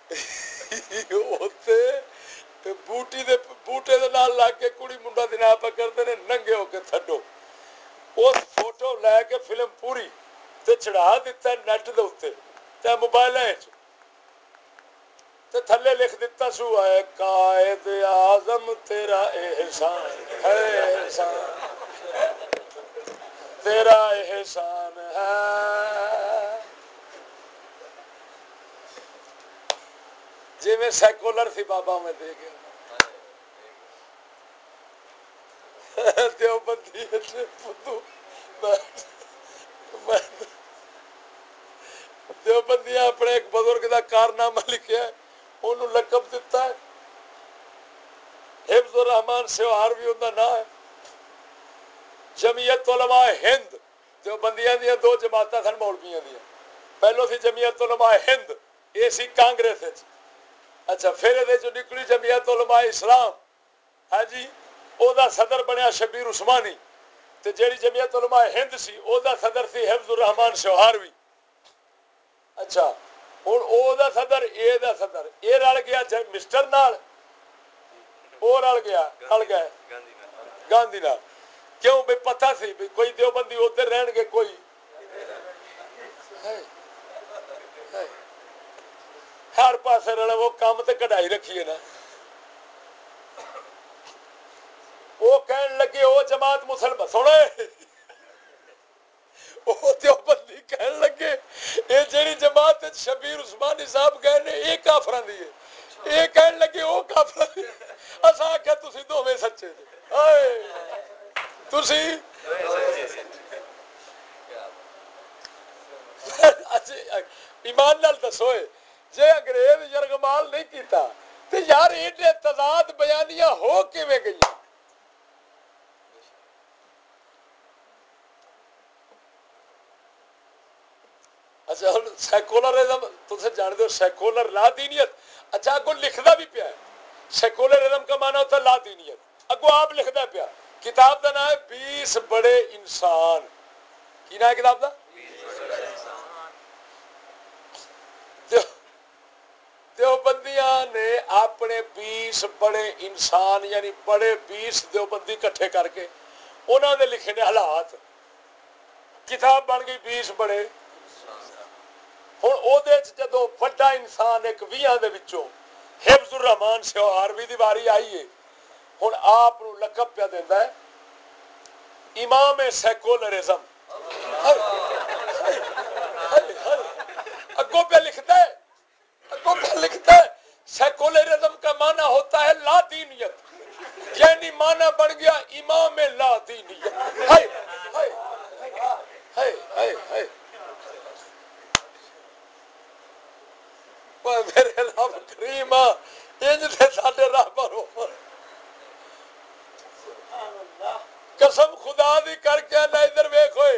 اوتے بوٹی دے بوٹے دے نال لگ کے کڑی منڈا دنا پہ کردے نے ننگے ہو کے تھڈو، اس فوٹو لے کے فلم پوری تے چڑھا دیتا ہے نیٹ دے اوتے تے موبائل وچ تے تھلے لکھ دیتا سو ہے قائد اعظم تیرا احسان ہے، احسان تیرا احسان ہے، جی میں سیکولر سی بابا میں دے گیا دیوبندی دیوبندی اپنے ایک بزرگ کا کارنامہ لکھا ہے انہوں لقب دیتا ہے حفظ الرحمان سیوہاروی ان کا نام ہے جمعیت علماء ہند دیوبندیاں دیا دو جماعتیں سن مولویاں دیا پہلو سی جمعیت علماء ہند یہ سی کانگریس اچھا پھر یہ جو نکلی جمعیت علماء اسلام ہاں جی او دا صدر بنیا شبیر عثمانی تے جیڑی جمعیت علماء ہند سی او دا صدر سی حفظ الرحمان سیوہاروی اچھا ہوں او دا صدر اے دا صدر اے رل گیا مسٹر نال او رل گیا رل گئے گاندھی نال کیوں بھائی پتہ سی بھی کوئی دیوبندی ادھر رہن گے کوئی ہر پاسے رلے وہ کام تے کڑھائی رکھیے نا وہ کہن لگے او جماعت مسلمان سنے وہ دیوبندی کہن لگے اے جیڑی جماعت شبیر عثمانی صاحب گئے نے اے کافراں دی ہے اے کہن لگے او کافراں دی اساں آکھیا تسی دوویں سچے جی ہائے تسی ایمان نال دسو جے انگریز یرغمال نہیں کیتا تے یار ایڈے تضاد بیانیاں ہو کیویں گئیاں اچھا سیکولرزم تم جان دو سیکولر لا دینیت اچھا اگو لکھدا بھی پیا ہے سیکولرزم کا معنی ہوتا ہے لا دینیت اگو آپ لکھدا پیا کتاب دا نام ہے بیس بڑے انسان کی نام ہے کتاب دا دیوبندیاں نے اپنے بیس بڑے انسان یعنی بڑے بیس دیوبندی کٹھے کر کے انہوں نے لکھے نے حالات کتاب بن گئی بیس بڑے ہوں وہ جدو وڈا انسان ایک ویہاں دے وچوں حفظ الرحمان سیوہاروی دی واری آئی ہے ہوں آپ لقب پہ دینا ہے امام سیکولرزم اگوں پہ لکھتا ہے اگوں پہ لکھتا ہے سیکولرزم کا معنی ہوتا ہے لا دینیت یعنی معنی بن گیا امام لا دینیت ہائے ہائے ہائے ہائے ہائے میرے رب کریم انج دے ساڈے رہبر ہو قسم خدا دی کر کے نہ ادھر ویکھ ہوئے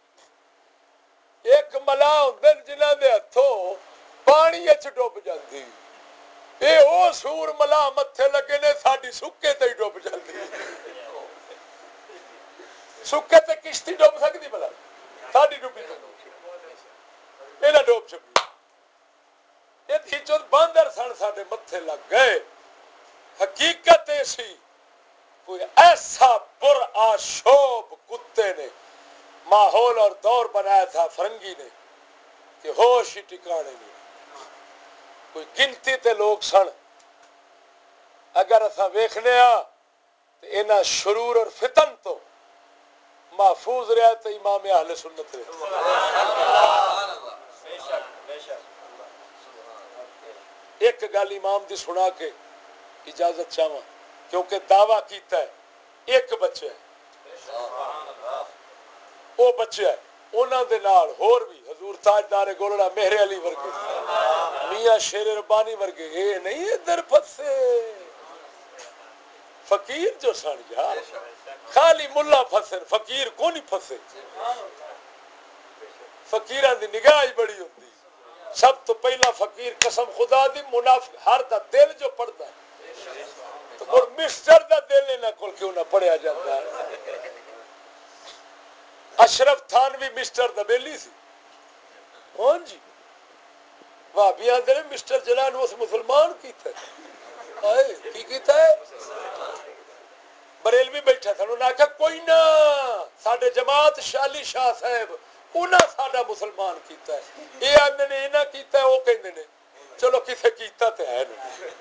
ایک ملا ہوندے جنہاں دے ہتھوں پانی وچ ڈب جاندی اے او سور ملا متھے لگے نے ساڈی سکے تے ڈب جاندی سکے تے کشتی ڈب سکدی بلا ساڈی ڈبی اے نہ ڈب سکدی باندر سن ساڈے متھے لگ گئے حقیقت ایسی کوئی ایسا پر آشوب کتے نے ماحول اور دور بنایا تھا فرنگی نے کہ ہوش ہی ٹکانے نہیں کوئی گنتی تے لوگ سن اگر اسا ویکھنے آ تو انہاں شرور اور فتن تو محفوظ رہا تو امام اہل سنت رہا ایک گل امام دی سنا کے اجازت چاہواں کیونکہ دعویٰ کیتا ہے ایک بچہ ہے وہ بچہ ہے انہاں دے نال ہور بھی حضور تاجدار گولڑا مہر علی ورگے میاں شیر ربانی ورگے اے نہیں ادھر پھسے فقیر جو سن یار خالی ملا پھسے فقیر کو نہیں پھسے فقیراں دی نگاہ ہی بڑی ہوندی سب تو پہلا فقیر قسم خدا دی منافق ہر دا دل جو پڑھدا ہے تو مر مسٹر دا دل انہاں کول کیوں نہ پڑھیا جاندا ہے اشرف تھانوی مسٹر دا بیلی سی ہاں جی بھابی آندے نے مسٹر جنان اس مسلمان کیتا ہے ہائے کی کیتا ہے بریلوی بیٹھا تھا انہوں نے کہا کوئی نہ ساڈے جماعت شالی شاہ صاحب انہاں ساڈا مسلمان کیتا ہے یہ آندے نے انہاں کیتا ہے وہ کہندے نے چلو کسے کیتا تے ہے نہیں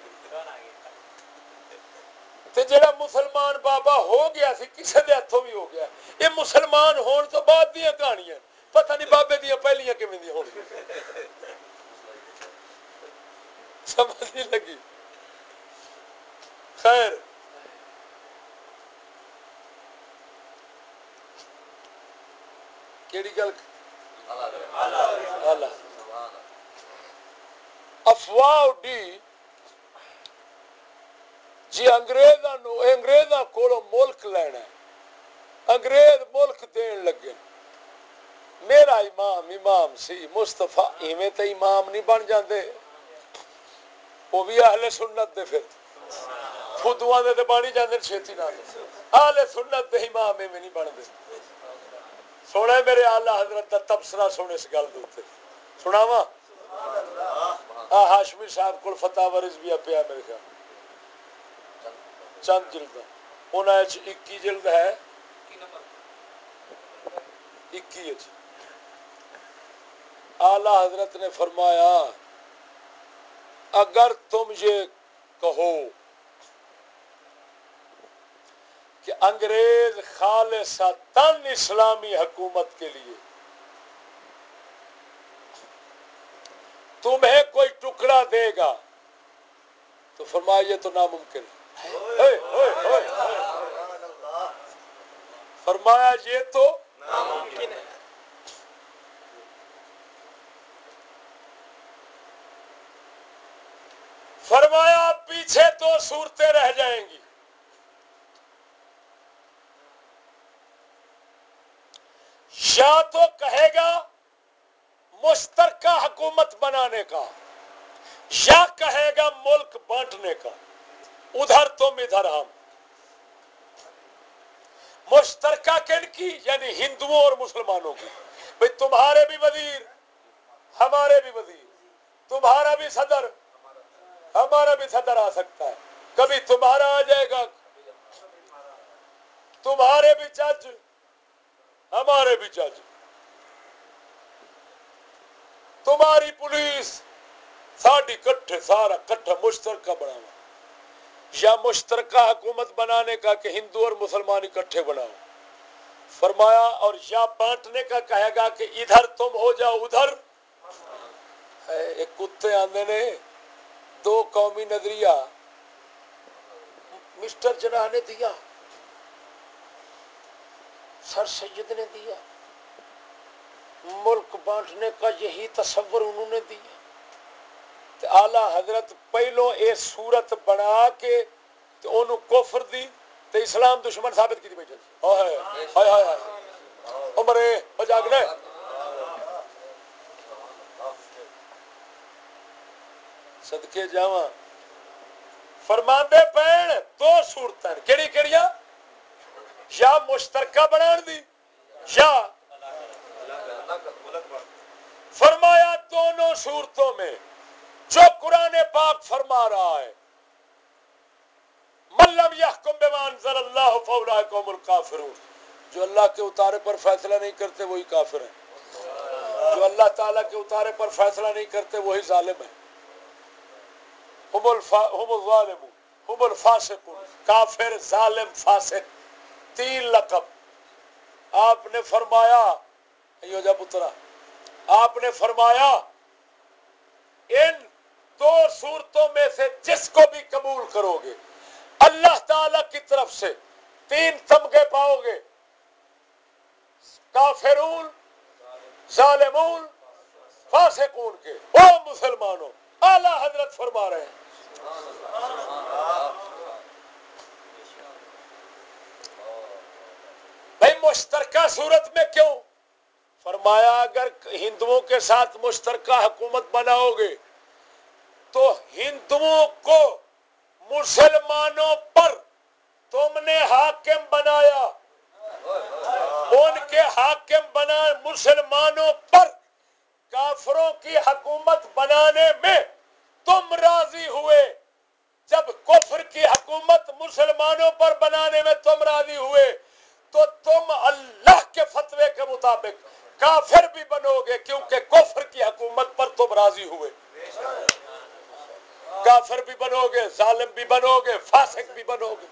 تے جڑا مسلمان بابا ہو گیا سی کسے دے ہتھوں بھی ہو گیا یہ مسلمان ہون تو بعد دیاں کہانیاں پتہ نہیں بابے دیاں پہلیاں کیویں دی ہون سمجھ نہیں لگی؟ خیر کیڑی گل افواہ اڈی جی انگریزاں نو انگریزاں کولوں ملک لینا ہے، انگریز ملک دین لگے، میرا امام امام سی مصطفیٰ، ایویں تے امام نہیں بن جاندے، وہ بھی اہل سنت دے پھر فدواں دے تے بانی جاندے چھیتی نال، اہل سنت دے امام ایویں نہیں بندے۔ سونے میرے اعلی حضرت دا تبصرہ سونے اس گل دے اوتے سناواں؟ آ ہاشمی صاحب کول فتاوی رضویہ پیا میرے خیال چند جلد، انہاں وچ اکی جلد ہے، اکی وچ اعلی حضرت نے فرمایا اگر تم یہ کہو کہ انگریز خالصتاً اسلامی حکومت کے لیے تمہیں کوئی ٹکڑا دے گا تو فرمایا یہ تو ناممکن ہے، فرمایا یہ تو ناممکن ہے۔ فرمایا پیچھے دو صورتیں رہ جائیں گی، یا تو کہے گا مشترکہ حکومت بنانے کا، یا کہے گا ملک بانٹنے کا، ادھر تم ادھر ہم۔ مشترکہ کن کی؟ یعنی ہندوؤں اور مسلمانوں کی، بھئی تمہارے بھی وزیر ہمارے بھی وزیر، تمہارا بھی صدر ہمارا بھی صدر آ سکتا ہے، کبھی تمہارا آ جائے گا، تمہارے بھی جج ہمارے بھی جج، تمہاری پولیس ساڈی کٹھے، سارا کٹھا مشترکہ بنانا، یا مشترکہ حکومت بنانے کا کہ ہندو اور مسلمان اکٹھے بناؤ، فرمایا، اور یا بانٹنے کا کہے گا کہ ادھر تم ہو جاؤ ادھر ایک کتے آندے نے دو قومی نظریہ مسٹر جناح نے دیا، سر سید نے دیا، ملک بانٹنے کا یہی تصور انہوں نے دیا، تو اعلی حضرت پہلو اے صورت بنا کے تو انہوں کفر دی تو اسلام دشمن ثابت کی بیٹھے ہائے ہائے ہائے عمرے ہو جاگنے صدقے جاواں فرماندے پین دو صورتیں کیڑی کیڑیاں؟ یا مشترکہ بنان دی، یا فرمایا دونوں صورتوں میں جو قرآن پاک فرما رہا ہے من لم یحکم بما انزل اللہ فاولئک هم الکافرون، جو اللہ کے اتارے پر فیصلہ نہیں کرتے وہی کافر ہیں، جو اللہ تعالیٰ کے اتارے پر فیصلہ نہیں کرتے وہی ظالم ہیں، هم الفا هم الظالمون هم الفاسقون، کافر ظالم فاسق، تین لقب۔ آپ نے فرمایا ایو جا پترا، آپ نے فرمایا ان دو صورتوں میں سے جس کو بھی قبول کرو گے اللہ تعالی کی طرف سے تین تمغے پاؤ گے، کافرون، ظالمون، فاسقون کے۔ او مسلمانوں، اعلی حضرت فرما رہے ہیں بھائی مشترکہ صورت میں کیوں؟ فرمایا اگر ہندوؤں کے ساتھ مشترکہ حکومت بناؤ گے تو ہندوؤں کو مسلمانوں پر تم نے حاکم بنایا، ان کے حاکم بنا مسلمانوں پر کافروں کی حکومت بنانے میں تم راضی ہوئے، جب کفر کی حکومت مسلمانوں پر بنانے میں تم راضی ہوئے تو تم اللہ کے فتوے کے مطابق کافر بھی بنو گے، کیونکہ کفر کی حکومت پر تم راضی ہوئے، کافر بھی بنو گے، ظالم بھی بنو گے، فاسق بھی بنو گے۔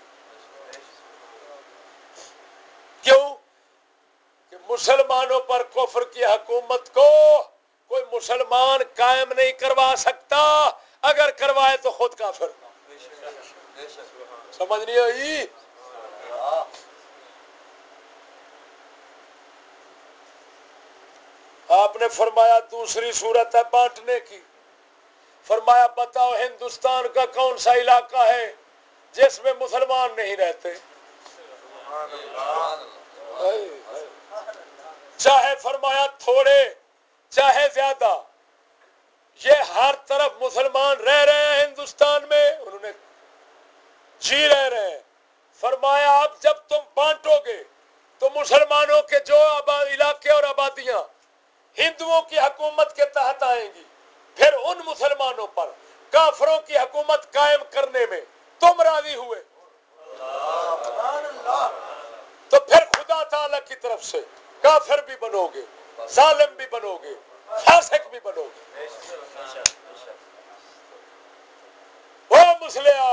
کیوں کہ مسلمانوں پر کفر کی حکومت کو کوئی مسلمان قائم نہیں کروا سکتا اگر کروائے تو خود کافر. سمجھ نہیں آئی؟ آپ نے فرمایا دوسری صورت ہے بانٹنے کی. فرمایا بتاؤ ہندوستان کا کون سا علاقہ ہے جس میں مسلمان نہیں رہتے؟ چاہے فرمایا تھوڑے چاہے زیادہ، یہ ہر طرف مسلمان رہ رہے ہیں ہندوستان میں، انہوں نے جی رہ رہے ہیں. فرمایا اب جب تم بانٹو گے تو مسلمانوں کے جو علاقے اور آبادیاں ہندوؤں کی حکومت کے تحت آئیں گی، پھر ان مسلمانوں پر کافروں کی حکومت قائم کرنے میں تم راضی ہوئے تو پھر خدا تعالی کی طرف سے کافر بھی بنو گے، ظالم بھی بنو گے، فاسق بھی بنو گے. وہ مسلیا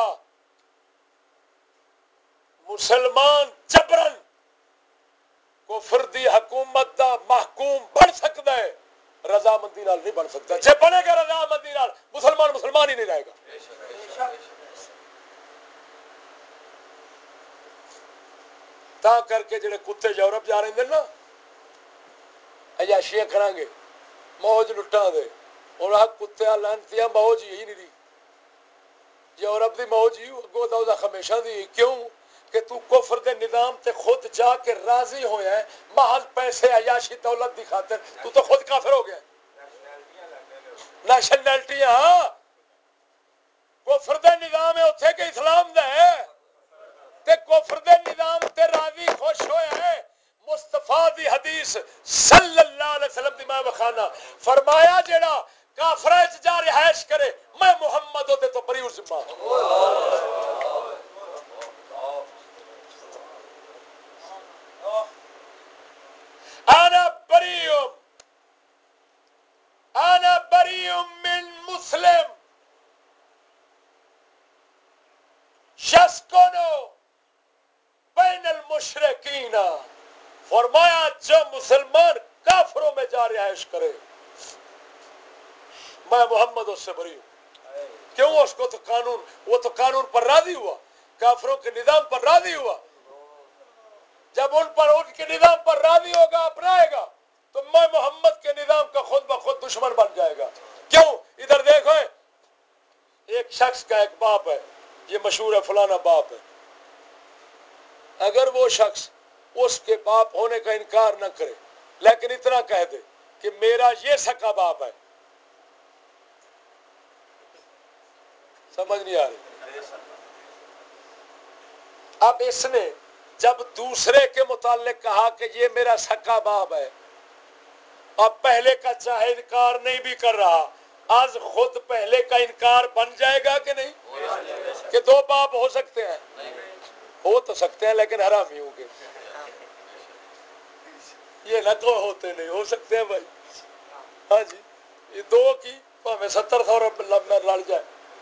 مسلمان جبرن کفر دی حکومت دا محکوم بن سکتا ہے، رضامندی نال نہیں بن سکتا. جے بنے گا رضامندی نال مسلمان مسلمان ہی نہیں رہے گا. تا کر کے جڑے کتے یورپ جا رہے ہیں نا عیاشیاں کریں گے، موج لٹاں دے، اور کتے لانتیاں موج ہی نہیں دی. یورپ دی موج ہی اگوں دا ہمیشہ دی. کیوں کہ تو کفر دے نظام تے خود جا کے راضی ہویا ہے محض پیسے عیاشی دولت دی خاطر. تو تو خود کافر ہو گیا. نیشنلٹیاں کفر دے نظام ہے اتھے کہ اسلام دا ہے، تے کفر دے نظام تے راضی خوش ہویا ہے. مصطفیٰ دی حدیث صلی اللہ علیہ وسلم دی میں بخانا فرمایا جیڑا کافرہ وچ جا رہائش کرے میں محمد دے تو بری ذمہ. انا بریء انا بریء من مسلم یسکنو بین المشرکین. فرمایا جو مسلمان کافروں میں جا رہائش کرے میں محمد اس سے بری ہوں. کیوں؟ اس کو تو قانون وہ تو قانون پر راضی ہوا، کافروں کے نظام پر راضی ہوا. جب ان پر ان کے نظام پر راضی ہوگا اپنائے گا تو میں محمد کے نظام کا خود بخود دشمن بن جائے گا. کیوں؟ ادھر دیکھو ایک شخص کا ایک باپ ہے، یہ مشہور ہے فلانا باپ ہے. اگر وہ شخص اس کے باپ ہونے کا انکار نہ کرے لیکن اتنا کہہ دے کہ میرا یہ سکا باپ ہے، سمجھ نہیں آ رہی؟ اب اس نے جب دوسرے کے متعلق کہا کہ یہ میرا سکا باپ ہے، اب پہلے کا چاہے انکار نہیں بھی کر رہا، آج خود پہلے کا انکار بن جائے گا کہ نہیں؟ کہ دو باپ ہو سکتے ہیں؟ ہو تو سکتے ہیں لیکن حرامی ہوں گے. یہ نہ تو ہوتے نہیں ہو سکتے ہیں بھائی. ہاں جی، یہ دو کی ہمیں ستر سو روپے لڑ جائے.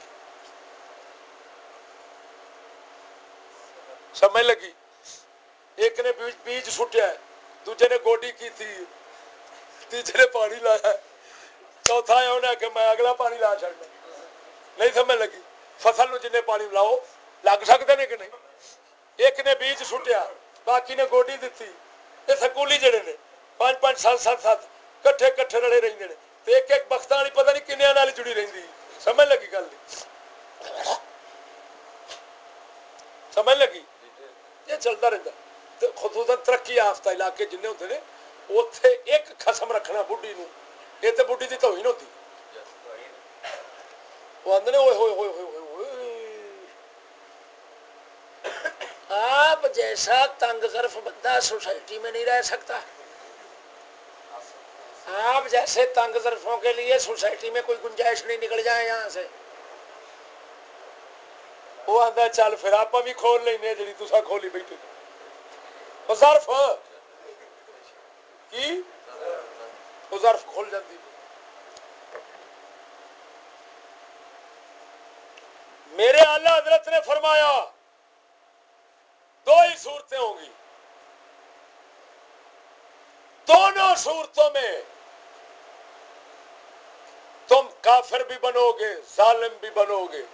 سمجھ لگی؟ ایک نے بیج بیج سٹیا ہے، دوسرے نے گوڈی کی تھی، تیسرے نے پانی لایا، چوتھا ہے انہیں کہ میں اگلا پانی لا چڑنا. نہیں سمجھ لگی؟ فصل نو جن پانی لاؤ لگ سکتے ہیں کہ نہیں؟ ایک نے بیج سٹیا باقی نے گوڈی دیتی. یہ سکولی جڑے نے پانچ پانچ سات سات سات کٹھے کٹھے رلے رہتے ہیں، ایک ایک بخت والی پتہ نہیں کنیا نال جڑی رہتی. سمجھ لگی گل؟ سمجھ لگی؟ یہ چلتا رہتا. خصوصاً ترقی یافتہ علاقے جن ہوتے ہیں اتنے ایک قسم رکھنا بڈھی نو، یہ تو بڈھی کی توہین ہوتی. وہ آدھے ہوئے ہوئے ہوئے ہوئے ہوئے آپ جیسا تنگ ظرف بندہ سوسائٹی میں نہیں رہ سکتا. آپ جیسے تنگ ظرفوں کے لیے سوسائٹی میں کوئی گنجائش نہیں، نکل جائے یہاں سے. وہ آتا چل پھر آپ بھی کھول لینے جی تصا کھولی بیٹھے ظرف کی وہ ظرف کھول جاتی. میرے اعلیٰ حضرت نے فرمایا دو ہی صورتیں ہوں گی، دونوں صورتوں میں تم کافر بھی بنو گے ظالم بھی بنو گے.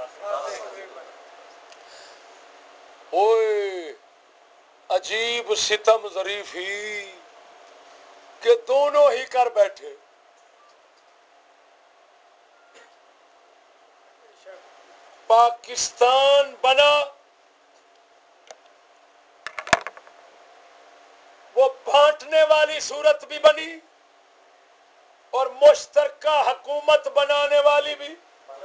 اوئے عجیب ستم ظریفی کہ دونوں ہی کر بیٹھے. پاکستان بنا وہ بانٹنے والی صورت بھی بنی اور مشترکہ حکومت بنانے والی بھی.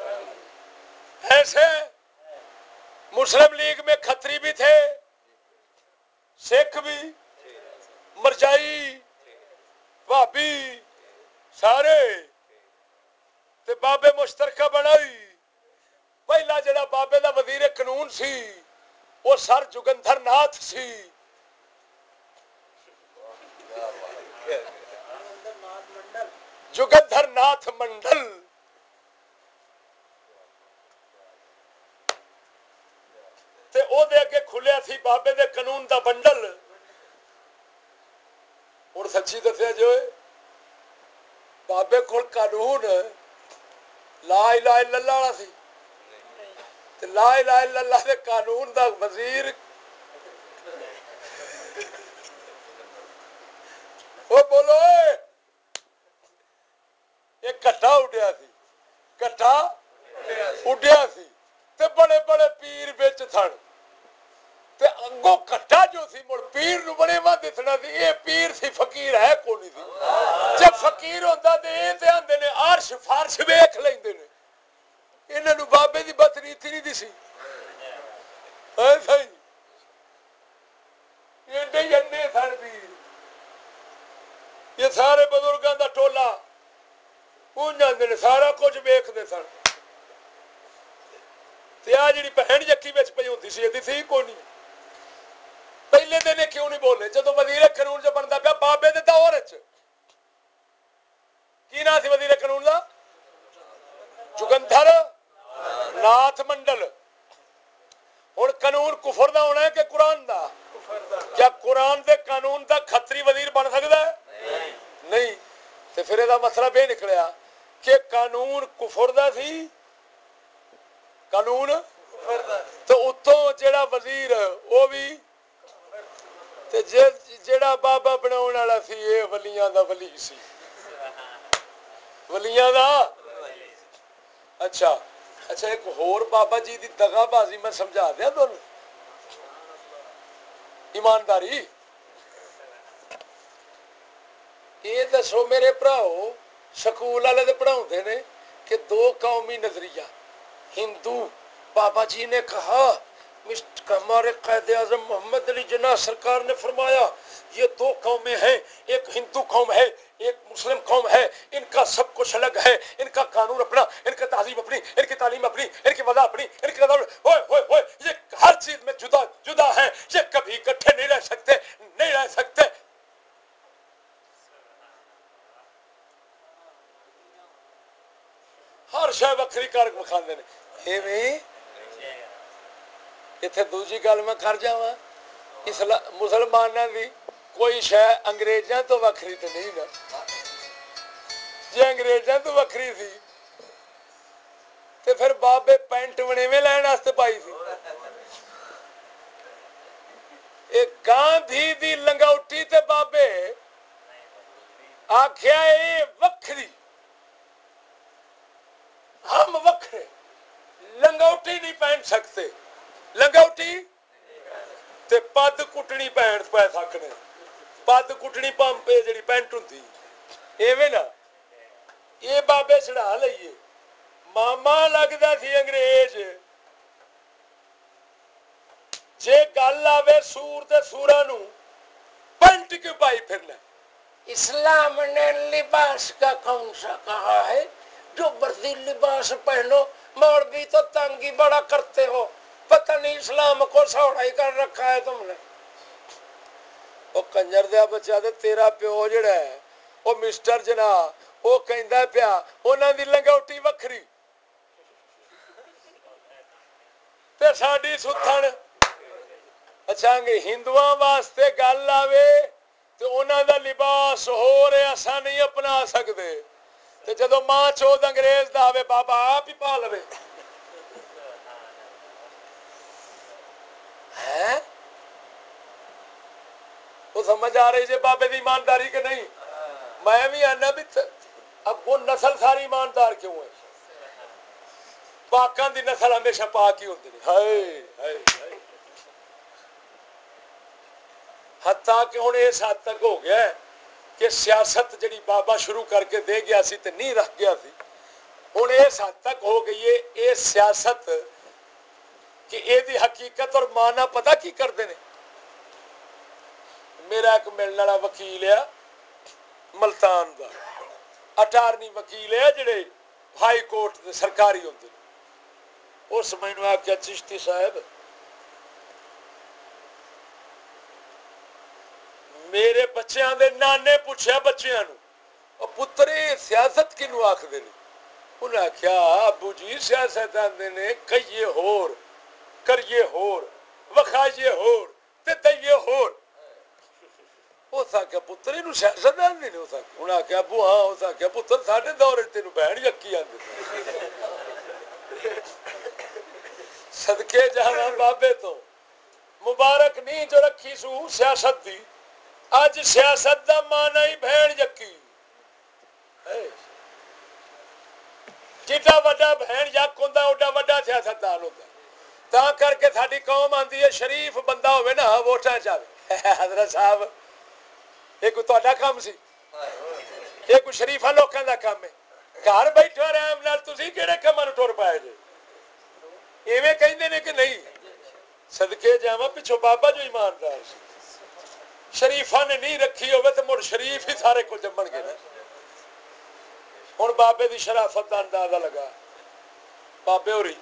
ایسے مسلم لیگ میں کھتری بھی تھے, سکھ بھی, مرجائی, بھابی, سارے تے بابے مشترکہ بنائی. پہلا جڑا بابے دا وزیر قانون سی وہ سر جوگندر ناتھ سی. جوگندر ناتھ منڈل تے او دے اگے کھلیا سی بابے دے قانون دا بنڈل. ہن سچی دسیا جو بابے کول قانون لا الہ الا اللہ والا سی تے لا الہ الا اللہ دے قانون دا وزیر او بولو یہ کٹا اڈیا سی کٹا اڈیا سی تے بڑے بڑے پیر وچ سن تے اگوں کٹا جو سی مڑ پیر نو بڑے وا دسنا سی اے پیر سی فقیر ہے کوئی نہیں سی. جب فقیر ہوندا تے اے تے آندے نے عرش فارش ویکھ لیندے نے. انہاں نو بابے دی بدنیتی نہیں دسی. اے صحیح ایڈے جنے سن پیر. یہ سارے بزرگاں دا ٹولا اونجاندے نے سارا کچھ ویکھدے سن. تے آ جڑی بہن یکی وچ پئی ہوندی سی ایدی سی کوئی نہیں. پہلے دن کیوں نہیں بولے جدو وزیر قانون جو بنتا پیا بابے دے دور وچ کی نام سی وزیر قانون دا جوگندر ناتھ منڈل. ہن قانون کفر دا ہونا ہے کہ قرآن دا؟ کیا قرآن دے قانون دا کھتری وزیر بن سکتا ہے؟ نہیں. تے پھر دا مطلب یہ نکلیا کہ قانون کفر دا سی, قانون تو اتوں جڑا وزیر وہ بھی تے جڑا بابا بناون والا سی یہ ولیاں دا ولی سی. ولیاں دا اچھا اچھا ایک ہور بابا جی دی دغا بازی میں سمجھا دیا تمہیں ایمانداری. یہ دسو میرے بھراؤ سکول والے تو پڑھاؤندے نے کہ دو قومی نظریہ ہندو. بابا جی نے کہا ہمارے قائد اعظم محمد علی جناح سرکار نے فرمایا یہ دو قومیں ہیں, ایک ہندو قوم ہے ایک مسلم قوم ہے, ان کا سب کچھ الگ ہے, ان کا قانون اپنا, ان کا تہذیب اپنی, ان کی تعلیم اپنی, ان کی وضع اپنی, ان کی ہوئے ہوئے ہوئے یہ ہر چیز میں جدا جدا ہیں, یہ کبھی اکٹھے نہیں رہ سکتے نہیں رہ سکتے. ہر شے وکری کر کھاندے نے. ایویں اتنے دوسری گل میں کر جا مسلمانوں کی کوئی شے انگریزاں تو وکری تو نہیں نا. جی انگریزاں تو وکری سی تو پھر بابے پینٹ وڑیویں لین واسطے پائی سی. ایک گاندھی دی لنگوٹی تے بابے آخیا اے وکری ہم وکھرے لنگوٹی نہیں پہن سکتے. لنگوٹی تے پد کٹنی پہن پہ سکنے. پد کٹنی پمپ جڑی پینٹ ہوندی ایویں نا یہ بابے چڑھا لئیے. ماما لگتا سی انگریز جے گل آوے سور تے سورا نو پینٹ کیوں پائی پھرنا. اسلام نے لباس کا کون سا کہا ہے جو مرضی لباس پہنو. مولوی تو تنگ ہی بڑا کرتے ہو, پتہ نہیں اسلام کو سوڑا ہی کر رکھا ہے تم نے. وہ کنجر دیا بچہ تے تیرا پیو جڑا ہے وہ مسٹر جنا وہ کہندا پیا انہاں دی لنگوٹی وکھری تے ساڈی ستھن. اچھا ہندوؤں واسطے گل آوے تو انہاں دا لباس ہو رہے اساں نہیں اپنا سکدے تے جدو ماں چود انگریز دا آوے بابا آپ ہی پا لوے ہے وہ سمجھ آ رہی جی بابے دی ایمانداری کہ نہیں میں بھی آنا بھی اب وہ نسل ساری ایماندار کیوں ہے پاکاں دی نسل ہمیشہ پاک ہی ہوندی ہے ہائے ہائے ہائے حتیٰ کہ ہن اس حد تک ہو گیا ہے کہ سیاست جڑی بابا شروع کر کے دے گیا سی تے نہیں رکھ گیا سی ہن اس حد تک ہو گئی ہے یہ سیاست کہ یہ دی حقیقت اور معنی پتہ کی کرتے ہیں میرا ایک ملنے والا وکیل ہے ملتان دا اٹارنی وکیل ہے جڑے ہائی کورٹ دے سرکاری ہوندے اس مینوں آکھیا چشتی صاحب میرے بچیاں دے نانے پوچھیا بچیاں نو پترے سیاست کنوں آکھدے نے انہاں آکھیا ابو جی سیاست آندے نے کئیے ہور کریے ہور وکھائیے ہور تے دئیے ہور اس آکھیا پتر اینوں سیاست آندے نے اس آکھیا انہاں آکھیا ابو ہاں اس آکھیا پتر ساڈے دور وچ تینوں بہن یکی آندے صدقے جاواں بابے تو مبارک نہیں جو رکھی سو سیاست دی اج سیاست دا معنی ہی بہن یکی جیڈا وڈا بہن یک ہوندا اوڈا وڈا سیاستدان ہوندا تا کر کے ساری قوم آندی ہے شریف بندہ ہوئے نا ووٹاں چ آوے حضرت صاحب یہ کوئی تہاڈا کام سی یہ کوئی شریفاں لوکاں دا کام ہے گھر بیٹھے آرام نال تسی کہڑے کماں نوں ٹر پائے جے ایویں کہندے نے کہ نہیں صدقے جاواں پچھو بابا جو ایماندار سی شریفاں نے نہیں رکھی ہوئے تو مڑ شریف ہی سارے کو جمن گے نا ہن بابے دی شرافت دا اندازہ لگا بابے ہوری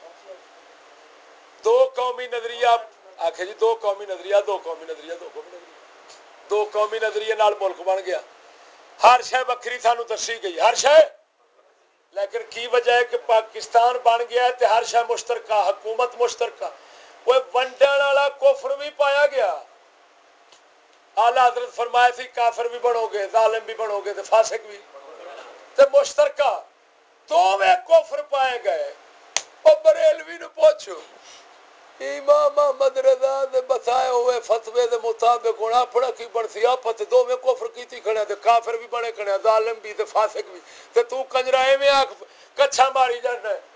دو قومی نظریہ آکھے جی دو قومی نظریہ دو قومی نظریہ دو قومی نظریہ دو قومی نظریے نال ملک بن گیا ہر شے وکھری سانو دسی گئی ہر شے لیکن کی وجہ ہے کہ پاکستان بن گیا ہے تے ہر شے مشترکہ حکومت مشترکہ وہ ونڈن والا کفر بھی پایا گیا اعلی حضرت فرمایا سی کافر بھی بنو گے ظالم بھی بنو گے تے فاسق بھی تے مشترکہ دوویں کفر پائے گئے او بریلوی نو پوچھو امام محمد رضا دے بتائے ہوئے فتوی دے مطابق ہن اپنا کی بنسی آپت دوویں کفر کیتی کھڑے تے کافر بھی بنے کھڑے ظالم بھی تے فاسق بھی تے تو کنجرا ایویں آکھ کچھا ماری جانا ہے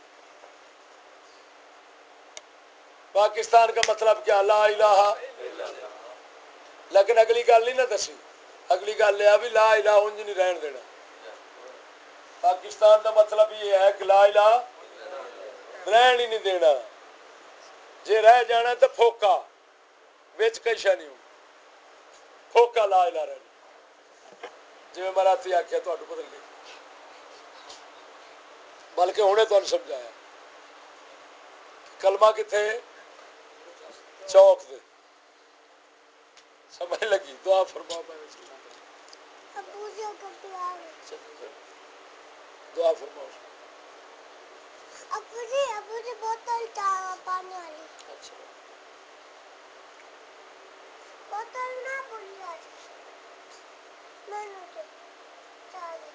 پاکستان کا مطلب کیا لا الہ لیکن اگلی گل نہیں نہ دسی اگلی گل یہ بھی لا الہ انج نہیں رہن دینا پاکستان کا مطلب یہ ہے کہ لا الہ رہن ہی نہیں دینا جے رہ جانا تو پھوکا وچ کئی شے نہیں پھوکا لا الہ رہنا جی میں مراتی آکھیا تہاڈو بدل گئی بلکہ ہنے تہاڈوں سمجھایا کلمہ کتنے چوک دے سمجھ لگی دعا فرماؤ دعا فرماؤ ابو جی ابو جی بوتل پانی والی اچھا بوتل نہ بھولیا میں نے چاہیے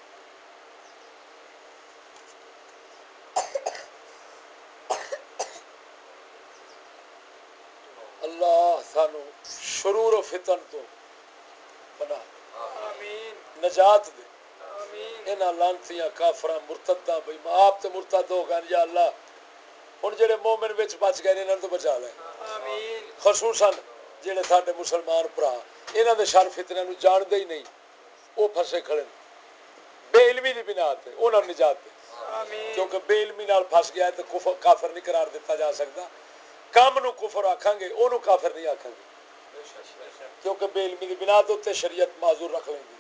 اللہ سانو شرور و فتن تو بنا آمین نجات دے آمین انہاں لعنتیاں کافراں مرتداں بے آپ تے مرتد ہو گئے یا اللہ ہن جڑے مومن وچ بچ گئے انہاں تو بچا لے آمین خصوصاً جڑے ساڈے مسلمان بھرا انہاں دے شر فتنہ نو جان دے ہی نہیں او پھسے کھڑے بے علمی دی بنا تے انہاں نجات دے آمین کیونکہ بے علمی نال پھس گیا ہے تے کفر کافر نہیں قرار دیتا جا سکتا کام نو کفر آکھاں گے اونوں کافر نہیں آکھاں گے کیونکہ بے علمی دی بنا تے شریعت معذور رکھ لیندی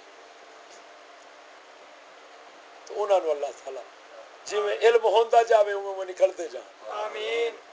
تو انہاں نو اللہ تعالی جویں علم ہوندا جاوے اوویں نکلتے جان آمین